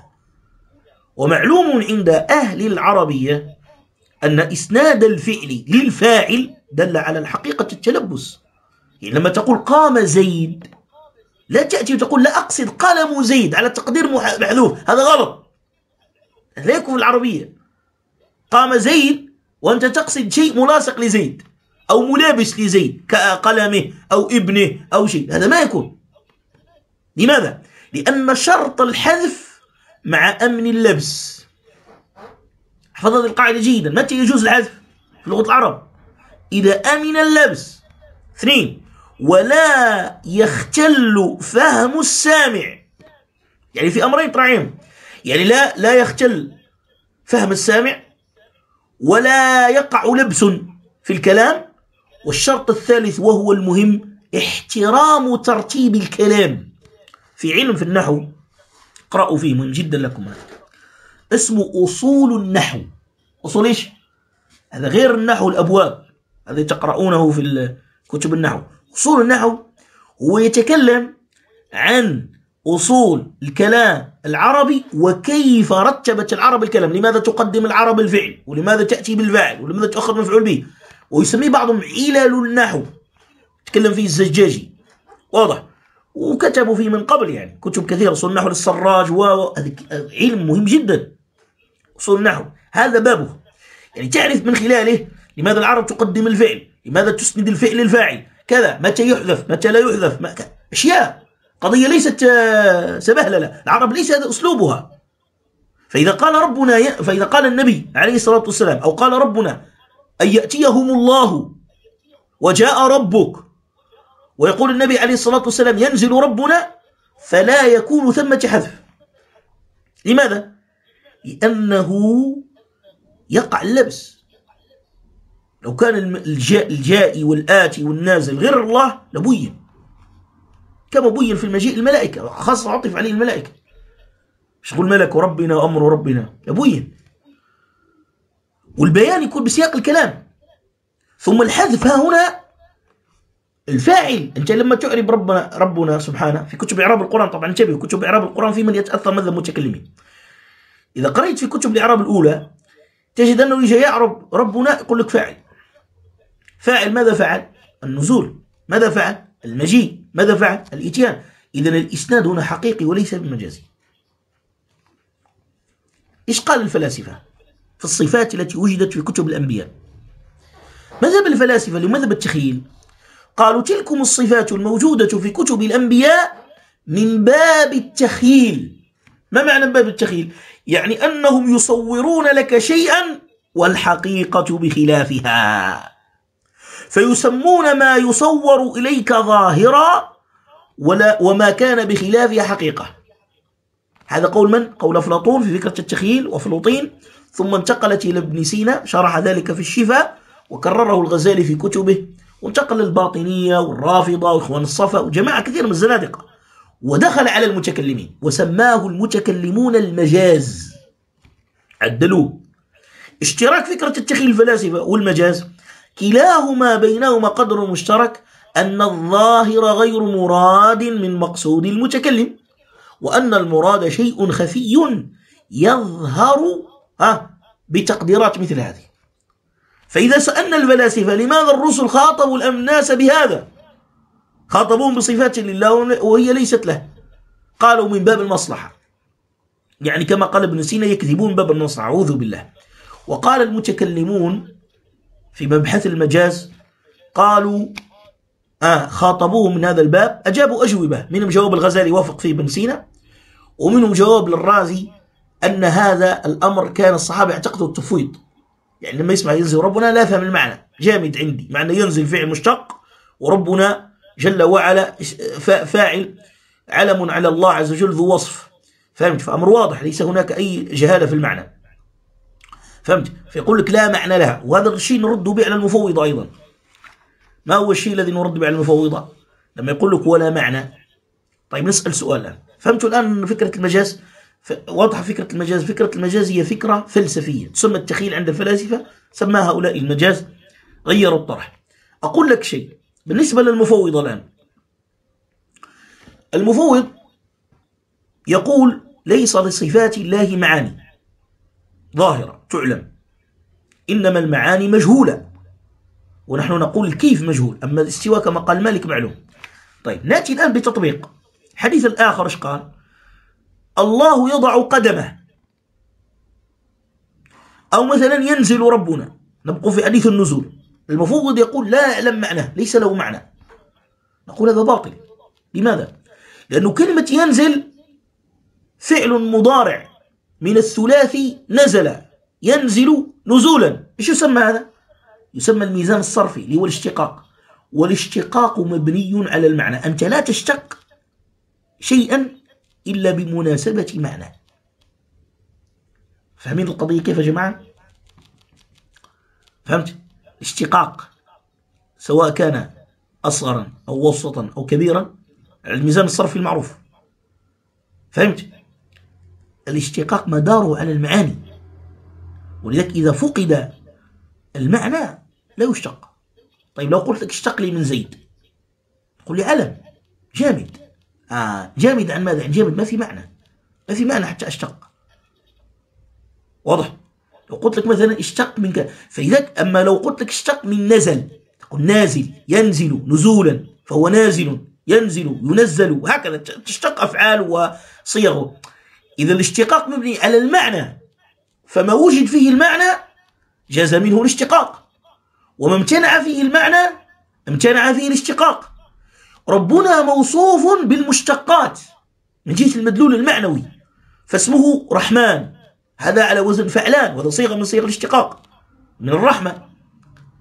ومعلوم عند أهل العربية أن إسناد الفعل للفاعل دل على الحقيقة التلبس. يعني لما تقول قام زيد لا تأتي وتقول لا أقصد قلم زيد على تقدير محذوف، هذا غلط، لا يكون في العربية. قام زيد وأنت تقصد شيء ملاصق لزيد أو ملابس لزيد كقلمه أو ابنه أو شيء، هذا ما يكون. لماذا؟ لأن شرط الحذف مع أمن اللبس. احفظ هذه القاعدة جيدا. متى يجوز الحذف في لغة العرب؟ إذا أمن اللبس. 2 ولا يختل فهم السامع. يعني في أمرين طرعين، يعني لا يختل فهم السامع ولا يقع لبس في الكلام. والشرط الثالث وهو المهم احترام ترتيب الكلام. في علم في النحو اقرأوا فيه، مهم جدا لكم، هذا اسمه أصول النحو. أصول إيش؟ هذا غير النحو الأبواب الذي تقرؤونه في كتب النحو. أصول النحو هو يتكلم عن أصول الكلام العربي وكيف رتبت العرب الكلام، لماذا تقدم العرب الفعل، ولماذا تأتي بالفاعل، ولماذا تؤخر مفعول به، ويسميه بعضهم علل النحو، تكلم فيه الزجاجي، واضح، وكتبوا فيه من قبل يعني كتب كثيرة، أصول النحو للسراج، وهذا علم مهم جدا. أصول النحو هذا بابه، يعني تعرف من خلاله لماذا العرب تقدم الفعل، لماذا تسند الفعل للفاعل، كذا، متى يحذف، متى لا يحذف، أشياء، قضية ليست سبهللة، العرب ليس هذا أسلوبها. فإذا قال النبي عليه الصلاة والسلام أو قال ربنا أن يأتيهم الله وجاء ربك، ويقول النبي عليه الصلاة والسلام ينزل ربنا، فلا يكون ثمة حذف. لماذا؟ لأنه يقع اللبس. لو كان الجائي والآتي والنازل غير الله لبين، كما بين في المجيء الملائكة، خاصة عطف عليه الملائكة، مش يقول ملك ربنا وأمر ربنا، لبين، والبيان يكون بسياق الكلام. ثم الحذف ها هنا الفاعل. أنت لما تعرب ربنا سبحانه في كتب إعراب القرآن، طبعا انتبهوا، كتب إعراب القرآن في من يتأثر مذهب المتكلمين. إذا قرأت في كتب الإعراب الأولى تجد أنه يجي يعرب ربنا يقول لك فاعل. فاعل ماذا فعل؟ النزول. ماذا فعل؟ المجيء. ماذا فعل؟ الإتيان. إذن الإسناد هنا حقيقي وليس بمجازي. إيش قال الفلاسفة في الصفات التي وجدت في كتب الأنبياء؟ مذهب الفلاسفة لمذهب التخيل قالوا تلكم الصفات الموجودة في كتب الأنبياء من باب التخيل. ما معنى من باب التخيل؟ يعني أنهم يصورون لك شيئا والحقيقة بخلافها، فيسمون ما يصور إليك ظاهرا وما كان بخلافها حقيقة. هذا قول من؟ قول أفلاطون في فكرة التخيل وأفلاطين، ثم انتقلت إلى ابن سينا شرح ذلك في الشفاء، وكرره الغزالي في كتبه، وانتقل للباطنية والرافضة وإخوان الصفا وجماعة كثير من الزنادقة، ودخل على المتكلمين وسماه المتكلمون المجاز، عدلوه. اشتراك فكرة التخيل الفلاسفة والمجاز كلاهما بينهما قدر مشترك، أن الظاهر غير مراد من مقصود المتكلم، وأن المراد شيء خفي يظهر بتقديرات مثل هذه. فإذا سألنا الفلاسفة لماذا الرسل خاطبوا الناس بهذا، خاطبوهم بصفات لله وهي ليست له، قالوا من باب المصلحة، يعني كما قال ابن سينا يكذبون باب المصلحة، أعوذ بالله. وقال المتكلمون في مبحث المجاز قالوا خاطبوه من هذا الباب، أجابوا أجوبة، منهم جواب الغزالي وافق فيه ابن سينا، ومنهم جواب للرازي أن هذا الأمر كان الصحابة يعتقدوا التفويض، يعني لما يسمع ينزل ربنا لا يفهم المعنى، جامد عندي، معنى ينزل فعل مشتق، وربنا جل وعلا فاعل علم على الله عز وجل ذو وصف، فهمت؟ فأمر واضح، ليس هناك أي جهالة في المعنى، فهمت؟ فيقول لك لا معنى لها، وهذا الشيء نرد به على المفوضة أيضا. ما هو الشيء الذي نرد به على المفوضة؟ لما يقول لك ولا معنى. طيب نسأل سؤال الآن، فهمتوا الآن فكرة المجاز؟ واضحة فكرة المجاز. فكرة المجاز هي فكرة فلسفية تسمى التخيل عند الفلاسفة، سماها هؤلاء المجاز، غيروا الطرح. أقول لك شيء بالنسبة للمفوضة الآن. المفوض يقول ليس لصفات الله معاني ظاهرة تعلم، إنما المعاني مجهولة، ونحن نقول كيف مجهول، أما الاستواء كما قال مالك معلوم. طيب نأتي الآن بتطبيق حديث الآخر. إيش قال؟ الله يضع قدمه، أو مثلا ينزل ربنا، نبقى في حديث النزول. المفوض يقول لا يعلم معناه، ليس له معنى، نقول هذا باطل. لماذا؟ لأنه كلمة ينزل فعل مضارع من الثلاثي نزل ينزل نزولا. إيش يسمى هذا؟ يسمى الميزان الصرفي اللي هو الاشتقاق، والاشتقاق مبني على المعنى. أنت لا تشتق شيئا إلا بمناسبة معنى. فاهمين القضية كيف يا جماعة؟ فهمت؟ اشتقاق سواء كان أصغرا أو وسطا أو كبيرا، الميزان الصرفي المعروف، فهمت؟ الاشتقاق مداره على المعاني، ولذلك إذا فقد المعنى لا يشتق. طيب لو قلت لك اشتق لي من زيد، تقول لي علم جامد. جامد عن ماذا؟ عن جامد، ما في معنى، ما في معنى حتى اشتق. واضح؟ لو قلت لك مثلا اشتق منك، فإذا أما لو قلت لك اشتق من نزل، تقول نازل ينزل نزولا، فهو نازل ينزل ينزل، وهكذا تشتق أفعال وصيغه. إذا الاشتقاق مبني على المعنى، فما وجد فيه المعنى جاز منه الاشتقاق، وما امتنع فيه المعنى امتنع فيه الاشتقاق. ربنا موصوف بالمشتقات من جهة المدلول المعنوي، فاسمه رحمن، هذا على وزن فعلان، وهذا صيغة من صيغ الاشتقاق من الرحمة،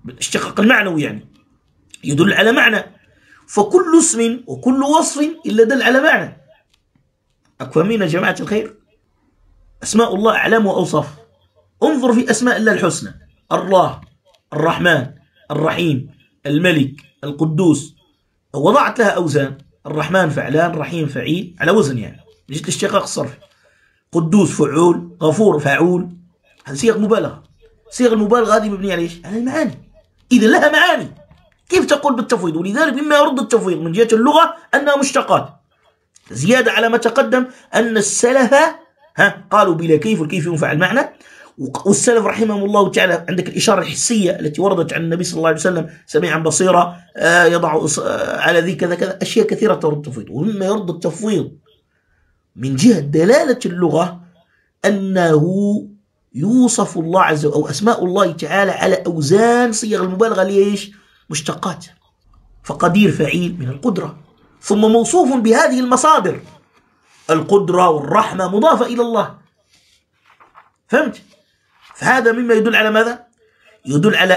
بالاشتقاق المعنوي يعني يدل على معنى. فكل اسم وكل وصف إلا دل على معنى. أفهمين يا جماعة الخير؟ أسماء الله أعلام وأوصاف. انظر في أسماء الله الحسنى: الله، الرحمن، الرحيم، الملك، القدوس. وضعت لها أوزان: الرحمن فعلان، رحيم فعيل، على وزن يعني جيت الاشتقاق الصرفي. قدوس فعول، غفور فعول. هذه صيغ مبالغة. صيغ المبالغة هذه مبنية على ايش؟ على المعاني. إذا لها معاني كيف تقول بالتفويض؟ ولذلك مما يرد التفويض من جهة اللغة أنها مشتقات. زيادة على ما تقدم أن السلف قالوا بلا كيف، والكيف ينفع المعنى. والسلف رحمهم الله تعالى عندك الإشارة الحسية التي وردت عن النبي صلى الله عليه وسلم: سميعا بصيرا، يضع على ذي كذا كذا، أشياء كثيرة ترد التفويض. ومما يرد التفويض من جهة دلالة اللغة أنه يوصف الله عز وجل أو أسماء الله تعالى على أوزان صيغ المبالغة ليش؟ مشتقات. فقدير فعيل من القدرة، ثم موصوف بهذه المصادر: القدرة والرحمة مضافة إلى الله. فهمت؟ فهذا مما يدل على ماذا؟ يدل على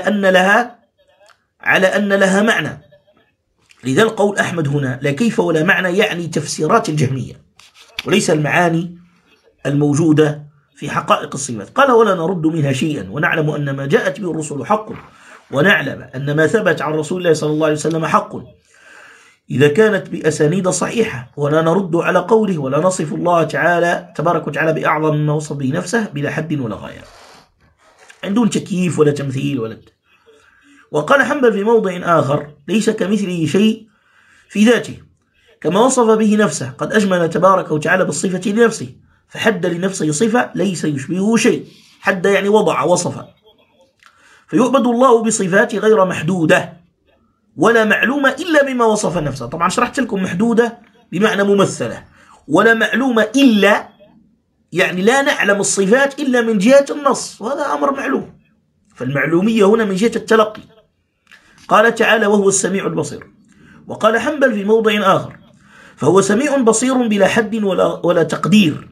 أن لها معنى. لذلك قول أحمد هنا لا كيف ولا معنى يعني تفسيرات الجهمية وليس المعاني الموجودة في حقائق الصفات. قال: ولا نرد منها شيئا، ونعلم أن ما جاءت به الرسل حق، ونعلم أن ما ثبت عن رسول الله صلى الله عليه وسلم حق إذا كانت بأسانيد صحيحة، ولا نرد على قوله ولا نصف الله تعالى تبارك وتعالى بأعظم مما وصف به نفسه بلا حد ولا غاية، عندون تكييف ولا تمثيل ولا. وقال حنبل في موضع آخر: ليس كمثله شيء في ذاته كما وصف به نفسه، قد أجمل تبارك وتعالى بالصفة لنفسه، فحد لنفسه صفة ليس يشبهه شيء. حد يعني وضع، وصف. فيعبد الله بصفات غير محدودة ولا معلومة إلا بما وصف نفسه. طبعا شرحت لكم محدودة بمعنى ممثلة، ولا معلومة إلا يعني لا نعلم الصفات إلا من جهة النص، وهذا أمر معلوم. فالمعلومية هنا من جهة التلقي. قال تعالى: وهو السميع البصير. وقال حنبل في موضع آخر: فهو سميع بصير بلا حد ولا تقدير،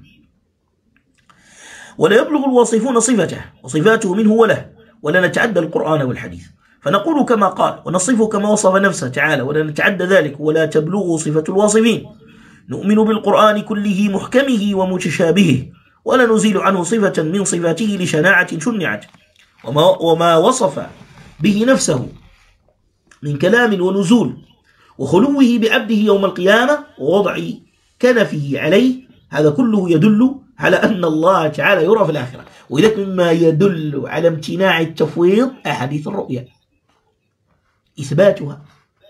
ولا يبلغ الواصفون صفته وصفاته منه ولا نتعدى القرآن والحديث، فنقول كما قال ونصفه كما وصف نفسه تعالى، ولا نتعدى ذلك ولا تبلغ صفة الواصفين. نؤمن بالقرآن كله محكمه ومتشابهه، ولا نزيل عنه صفة من صفاته لشناعة شنعت، وما وصف به نفسه من كلام ونزول وخلوه بعبده يوم القيامة ووضع كنفه عليه، هذا كله يدل على أن الله تعالى يرى في الآخرة. وإذلك مما يدل على امتناع التفويض أحاديث الرؤيا، إثباتها،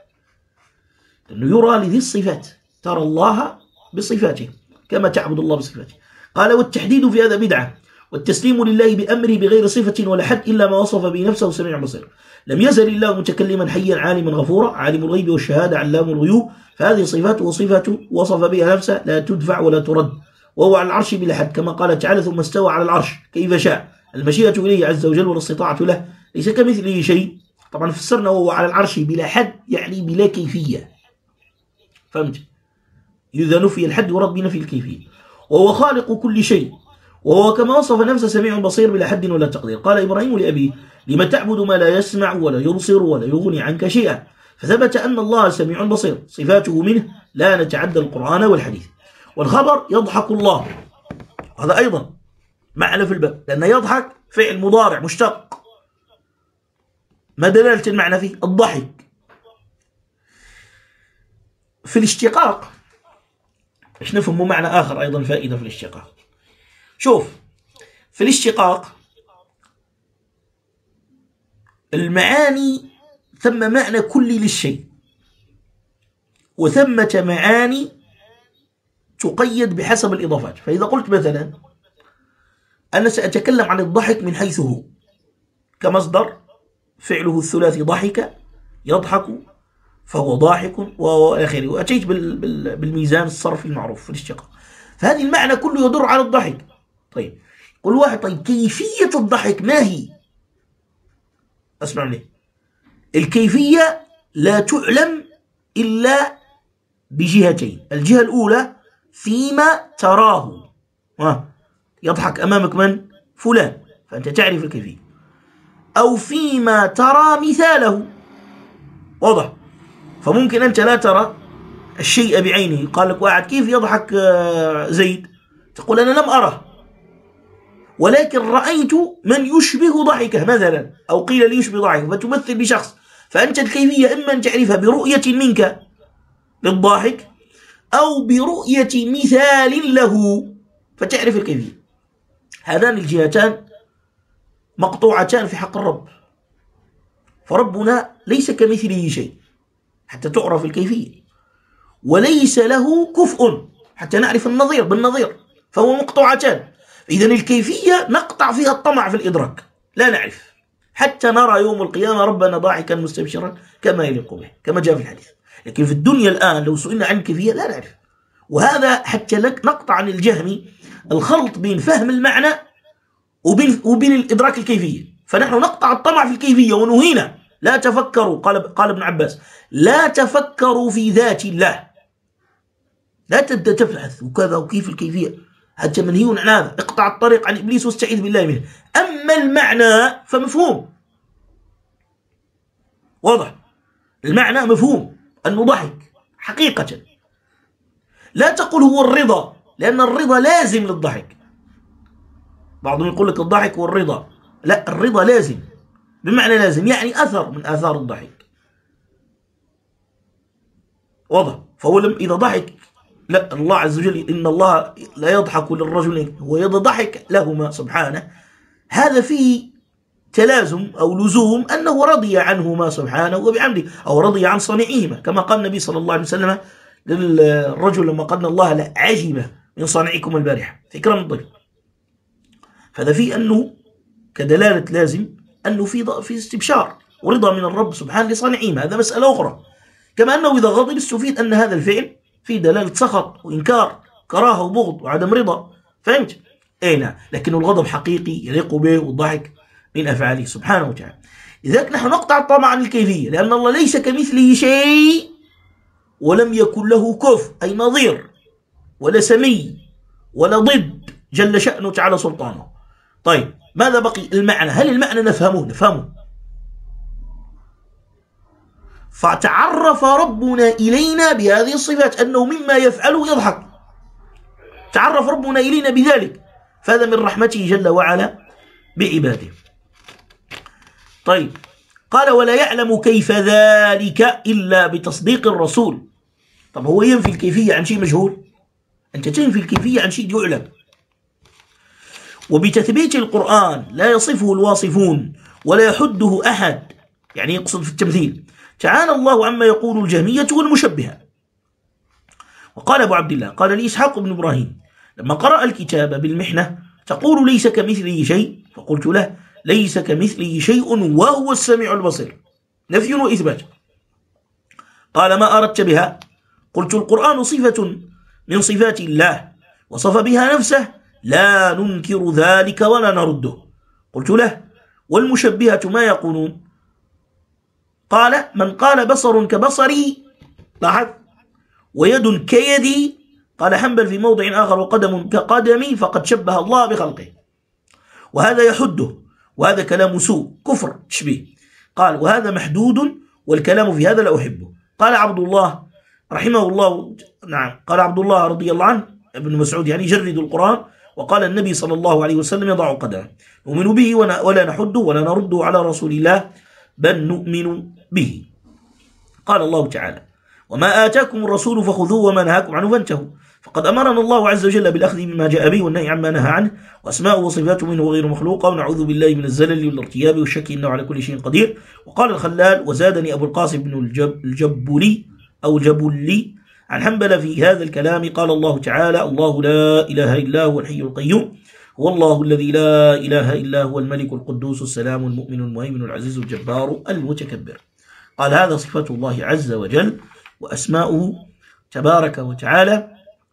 أنه يرى لذي الصفات، ترى الله بصفاته كما تعبد الله بصفاته. قال: والتحديد في هذا بدعة، والتسليم لله بأمره بغير صفة ولا حد إلا ما وصف به نفسه سميع بصير. لم يزل الله متكلما حيا عالما غفورا، عالم الغيب والشهادة علام الغيوب، فهذه صفاته وصفة وصف بها نفسه لا تدفع ولا ترد، وهو على العرش بلا حد كما قال تعالى: ثم استوى على العرش كيف شاء. المشيئة إليه عز وجل والاستطاعة له، ليس كمثله شيء. طبعا فسرنا وهو على العرش بلا حد يعني بلا كيفية. فهمت؟ إذا نفي الحد ورد بنفي الكيفية. وهو خالق كل شيء، وهو كما وصف نفسه سميع بصير بلا حد ولا تقدير. قال إبراهيم لأبيه: لما تعبد ما لا يسمع ولا يبصر ولا يغني عنك شيئا. فثبت أن الله سميع بصير، صفاته منه لا نتعدى القرآن والحديث. والخبر: يضحك الله، هذا أيضا معنى في الباب، لأن يضحك فعل مضارع مشتق. ما دلالة المعنى فيه؟ الضحك. في الاشتقاق ايش نفهم معنى آخر أيضا فائدة في الاشتقاق. شوف، في الاشتقاق المعاني ثم معنى كلي للشيء، وثمة معاني تقيد بحسب الإضافات. فإذا قلت مثلا أنا سأتكلم عن الضحك من حيث هو كمصدر، فعله الثلاثي ضحك يضحك فهو ضاحك وآخره، وأتيت بالميزان الصرفي المعروف في الاشتقاق. فهذه المعنى كله يدور على الضحك. طيب قل واحد: طيب كيفية الضحك ما هي؟ أسمع لي، الكيفية لا تعلم إلا بجهتين. الجهة الأولى فيما تراه، يضحك أمامك من؟ فلان، فأنت تعرف الكيفية. أو فيما ترى مثاله. واضح؟ فممكن أنت لا ترى الشيء بعينه، قال لك واحد كيف يضحك زيد، تقول أنا لم أره، ولكن رأيت من يشبه ضحكه مثلا، أو قيل لي يشبه ضحكه، فتمثل بشخص، فأنت الكيفية إما أن تعرفها برؤية منك للضاحك أو برؤية مثال له فتعرف الكيفية. هذان الجهتان مقطوعتان في حق الرب، فربنا ليس كمثله شيء حتى تعرف الكيفية، وليس له كفء حتى نعرف النظير بالنظير، فهو مقطوعتان. إذن الكيفية نقطع فيها الطمع في الإدراك، لا نعرف حتى نرى يوم القيامة ربنا ضاحكا مستبشرا كما يليق به كما جاء في الحديث. لكن في الدنيا الآن لو سئلنا عن الكيفية لا نعرف، وهذا حتى نقطع عن الجهم الخلط بين فهم المعنى وبين الإدراك الكيفية. فنحن نقطع الطمع في الكيفية ونهينا، لا تفكروا، قال ابن عباس لا تفكروا في ذات الله، لا تبدأ تبحث وكذا وكيف الكيفية، حتى منهي عن هذا، اقطع الطريق عن إبليس واستعيذ بالله منه. أما المعنى فمفهوم، واضح، المعنى مفهوم أنه ضحك حقيقة. لا تقول هو الرضا، لأن الرضا لازم للضحك. بعضهم يقول لك الضحك هو الرضا، لا، الرضا لازم، بمعنى لازم يعني أثر من آثار الضحك، واضح. فهو إذا ضحك، لا، الله عز وجل إن الله لا يضحك للرجل، هو يضحك لهما سبحانه، هذا فيه تلازم أو لزوم أنه رضي عنهما سبحانه وبحمده، أو رضي عن صنيعهما، كما قال النبي صلى الله عليه وسلم للرجل لما قال الله لعجب من صنيعكم البارحة في إكرام الضيف. فهذا فيه أنه كدلالة لازم أنه في استبشار ورضا من الرب سبحانه لصنيعهما، هذا مسألة أخرى. كما أنه إذا غضب استفيد أن هذا الفعل فيه دلالة سخط وإنكار، كراهة وبغض وعدم رضا، فهمت؟ أي نعم، لكن الغضب حقيقي يليق به، والضحك من أفعاله سبحانه وتعالى. لذلك نحن نقطع الطمع عن الكيفية، لأن الله ليس كمثله شيء ولم يكن له كفء، أي نظير ولا سمي ولا ضد، جل شأنه تعالى سلطانه. طيب ماذا بقي؟ المعنى. هل المعنى نفهمه؟ فتعرف ربنا إلينا بهذه الصفات أنه مما يفعله يضحك، تعرف ربنا إلينا بذلك، فهذا من رحمته جل وعلا بعباده. طيب قال ولا يعلم كيف ذلك إلا بتصديق الرسول. طب هو ينفي الكيفية عن شيء مجهول، أنت تنفي الكيفية عن شيء يعلم. وبتثبيت القرآن لا يصفه الواصفون ولا يحده أحد، يعني يقصد في التمثيل. تعالى الله عما يقول الجهمية والمشبهة. وقال أبو عبد الله قال لي إسحاق بن إبراهيم لما قرأ الكتاب بالمحنة تقول ليس كمثله شيء، فقلت له ليس كمثله شيء وهو السميع البصير، نفي وإثبات. قال ما أردت بها؟ قلت القرآن صفة من صفات الله وصف بها نفسه، لا ننكر ذلك ولا نرده. قلت له والمشبهة ما يقولون؟ قال من قال بصر كبصري، لاحظ، ويد كيدي، قال حنبل في موضع آخر وقدم كقدمي، فقد شبه الله بخلقه، وهذا يحده، وهذا كلام سوء كفر تشبيه. قال وهذا محدود والكلام في هذا لا أحبه. قال عبد الله رحمه الله، نعم، قال عبد الله رضي الله عنه ابن مسعود يعني جرد القرآن، وقال النبي صلى الله عليه وسلم يضع قدمه، نؤمن به ولا نحده ولا نرده على رسول الله، بل نؤمن به. قال الله تعالى وما آتاكم الرسول فخذوه وما نهاكم عنه فانتهوا، فقد أمرنا الله عز وجل بالأخذ بما جاء به والنهي عما نهى عنه، وأسماءه وصفاته منه غير مخلوقة، ونعوذ بالله من الزلل والارتياب والشك إنه على كل شيء قدير. وقال الخلال وزادني أبو القاسم بن الجبلي أو جبلي عن حنبل في هذا الكلام، قال الله تعالى الله لا إله إلا هو الحي القيوم، هو الله الذي لا إله إلا هو الملك القدوس السلام المؤمن المهيمن العزيز الجبار المتكبر. قال هذا صفة الله عز وجل وأسماؤه تبارك وتعالى.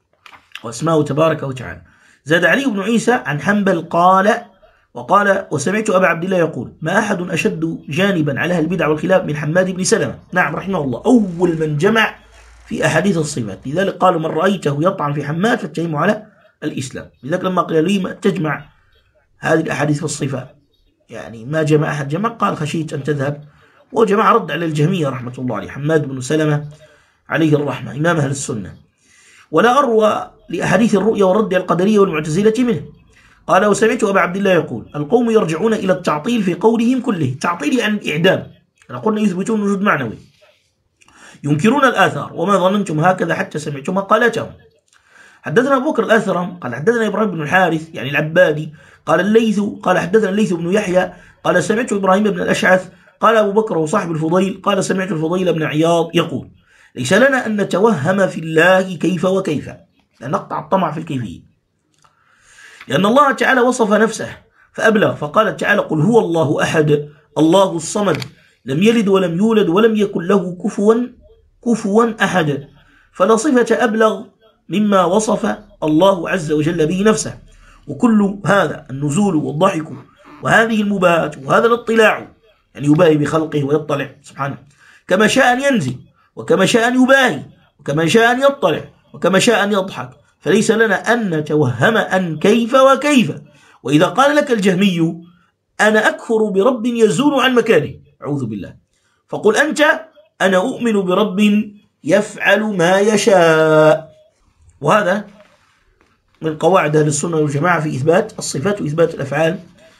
زاد علي بن عيسى عن حنبل وقال وسمعت أبا عبد الله يقول ما أحد أشد جانبا على البدع والخلاف من حماد بن سلمة، نعم رحمه الله، أول من جمع في أحاديث الصفات. لذلك قالوا من رأيته يطعن في حماد فاتهمه على الإسلام. لذلك لما قال لي ما تجمع هذه الأحاديث في الصفات يعني ما جمع أحد جمع، قال خشيت أن تذهب، وجماعة رد على الجهمية رحمة الله عليه، حماد بن سلمة عليه الرحمة إمام أهل السنة. ولا أروى لأحاديث الرؤيا والرد على القدرية والمعتزلة منه. قال وسمعت أبا عبد الله يقول القوم يرجعون إلى التعطيل في قولهم كله. تعطيل عن الإعدام، قلنا يثبتون وجود معنوي، ينكرون الآثار وما ظننتم هكذا حتى سمعتم مقالتهم. حدثنا أبو بكر الأثرم قال حدثنا إبراهيم بن الحارث يعني العبادي قال الليث قال حدثنا الليث بن يحيى قال سمعت إبراهيم بن الأشعث قال أبو بكر وصاحب الفضيل قال سمعت الفضيل بن عياض يقول ليس لنا أن نتوهم في الله كيف وكيف، لا نقطع الطمع في الكيفية، لأن الله تعالى وصف نفسه فأبلغ، فقال تعالى قل هو الله أحد الله الصمد لم يلد ولم يولد ولم يكن له كفوا أحد، فلا صفة أبلغ مما وصف الله عز وجل به نفسه. وكل هذا النزول والضحك وهذه المباهات وهذا الاطلاع، يعني يباهي بخلقه ويطلع سبحانه كما شاء أن ينزل وكما شاء أن يباهي وكما شاء أن يطلع وكما شاء أن يضحك، فليس لنا أن نتوهم أن كيف وكيف. وإذا قال لك الجهمي أنا أكفر برب يزول عن مكانه أعوذ بالله، فقل أنت أنا أؤمن برب يفعل ما يشاء. وهذا من قواعد أهل السنة والجماعة في إثبات الصفات وإثبات الأفعال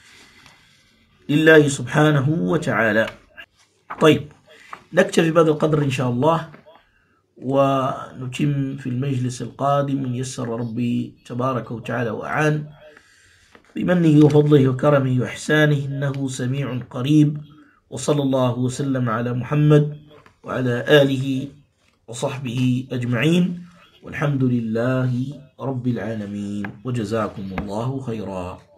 لله سبحانه وتعالى. طيب نكتفي بهذا القدر إن شاء الله، ونتم في المجلس القادم من يسر ربي تبارك وتعالى وأعان بمنه وفضله وكرمه وإحسانه إنه سميع قريب. وصلى الله وسلم على محمد وعلى آله وصحبه أجمعين، والحمد لله رب العالمين، وجزاكم الله خيرا.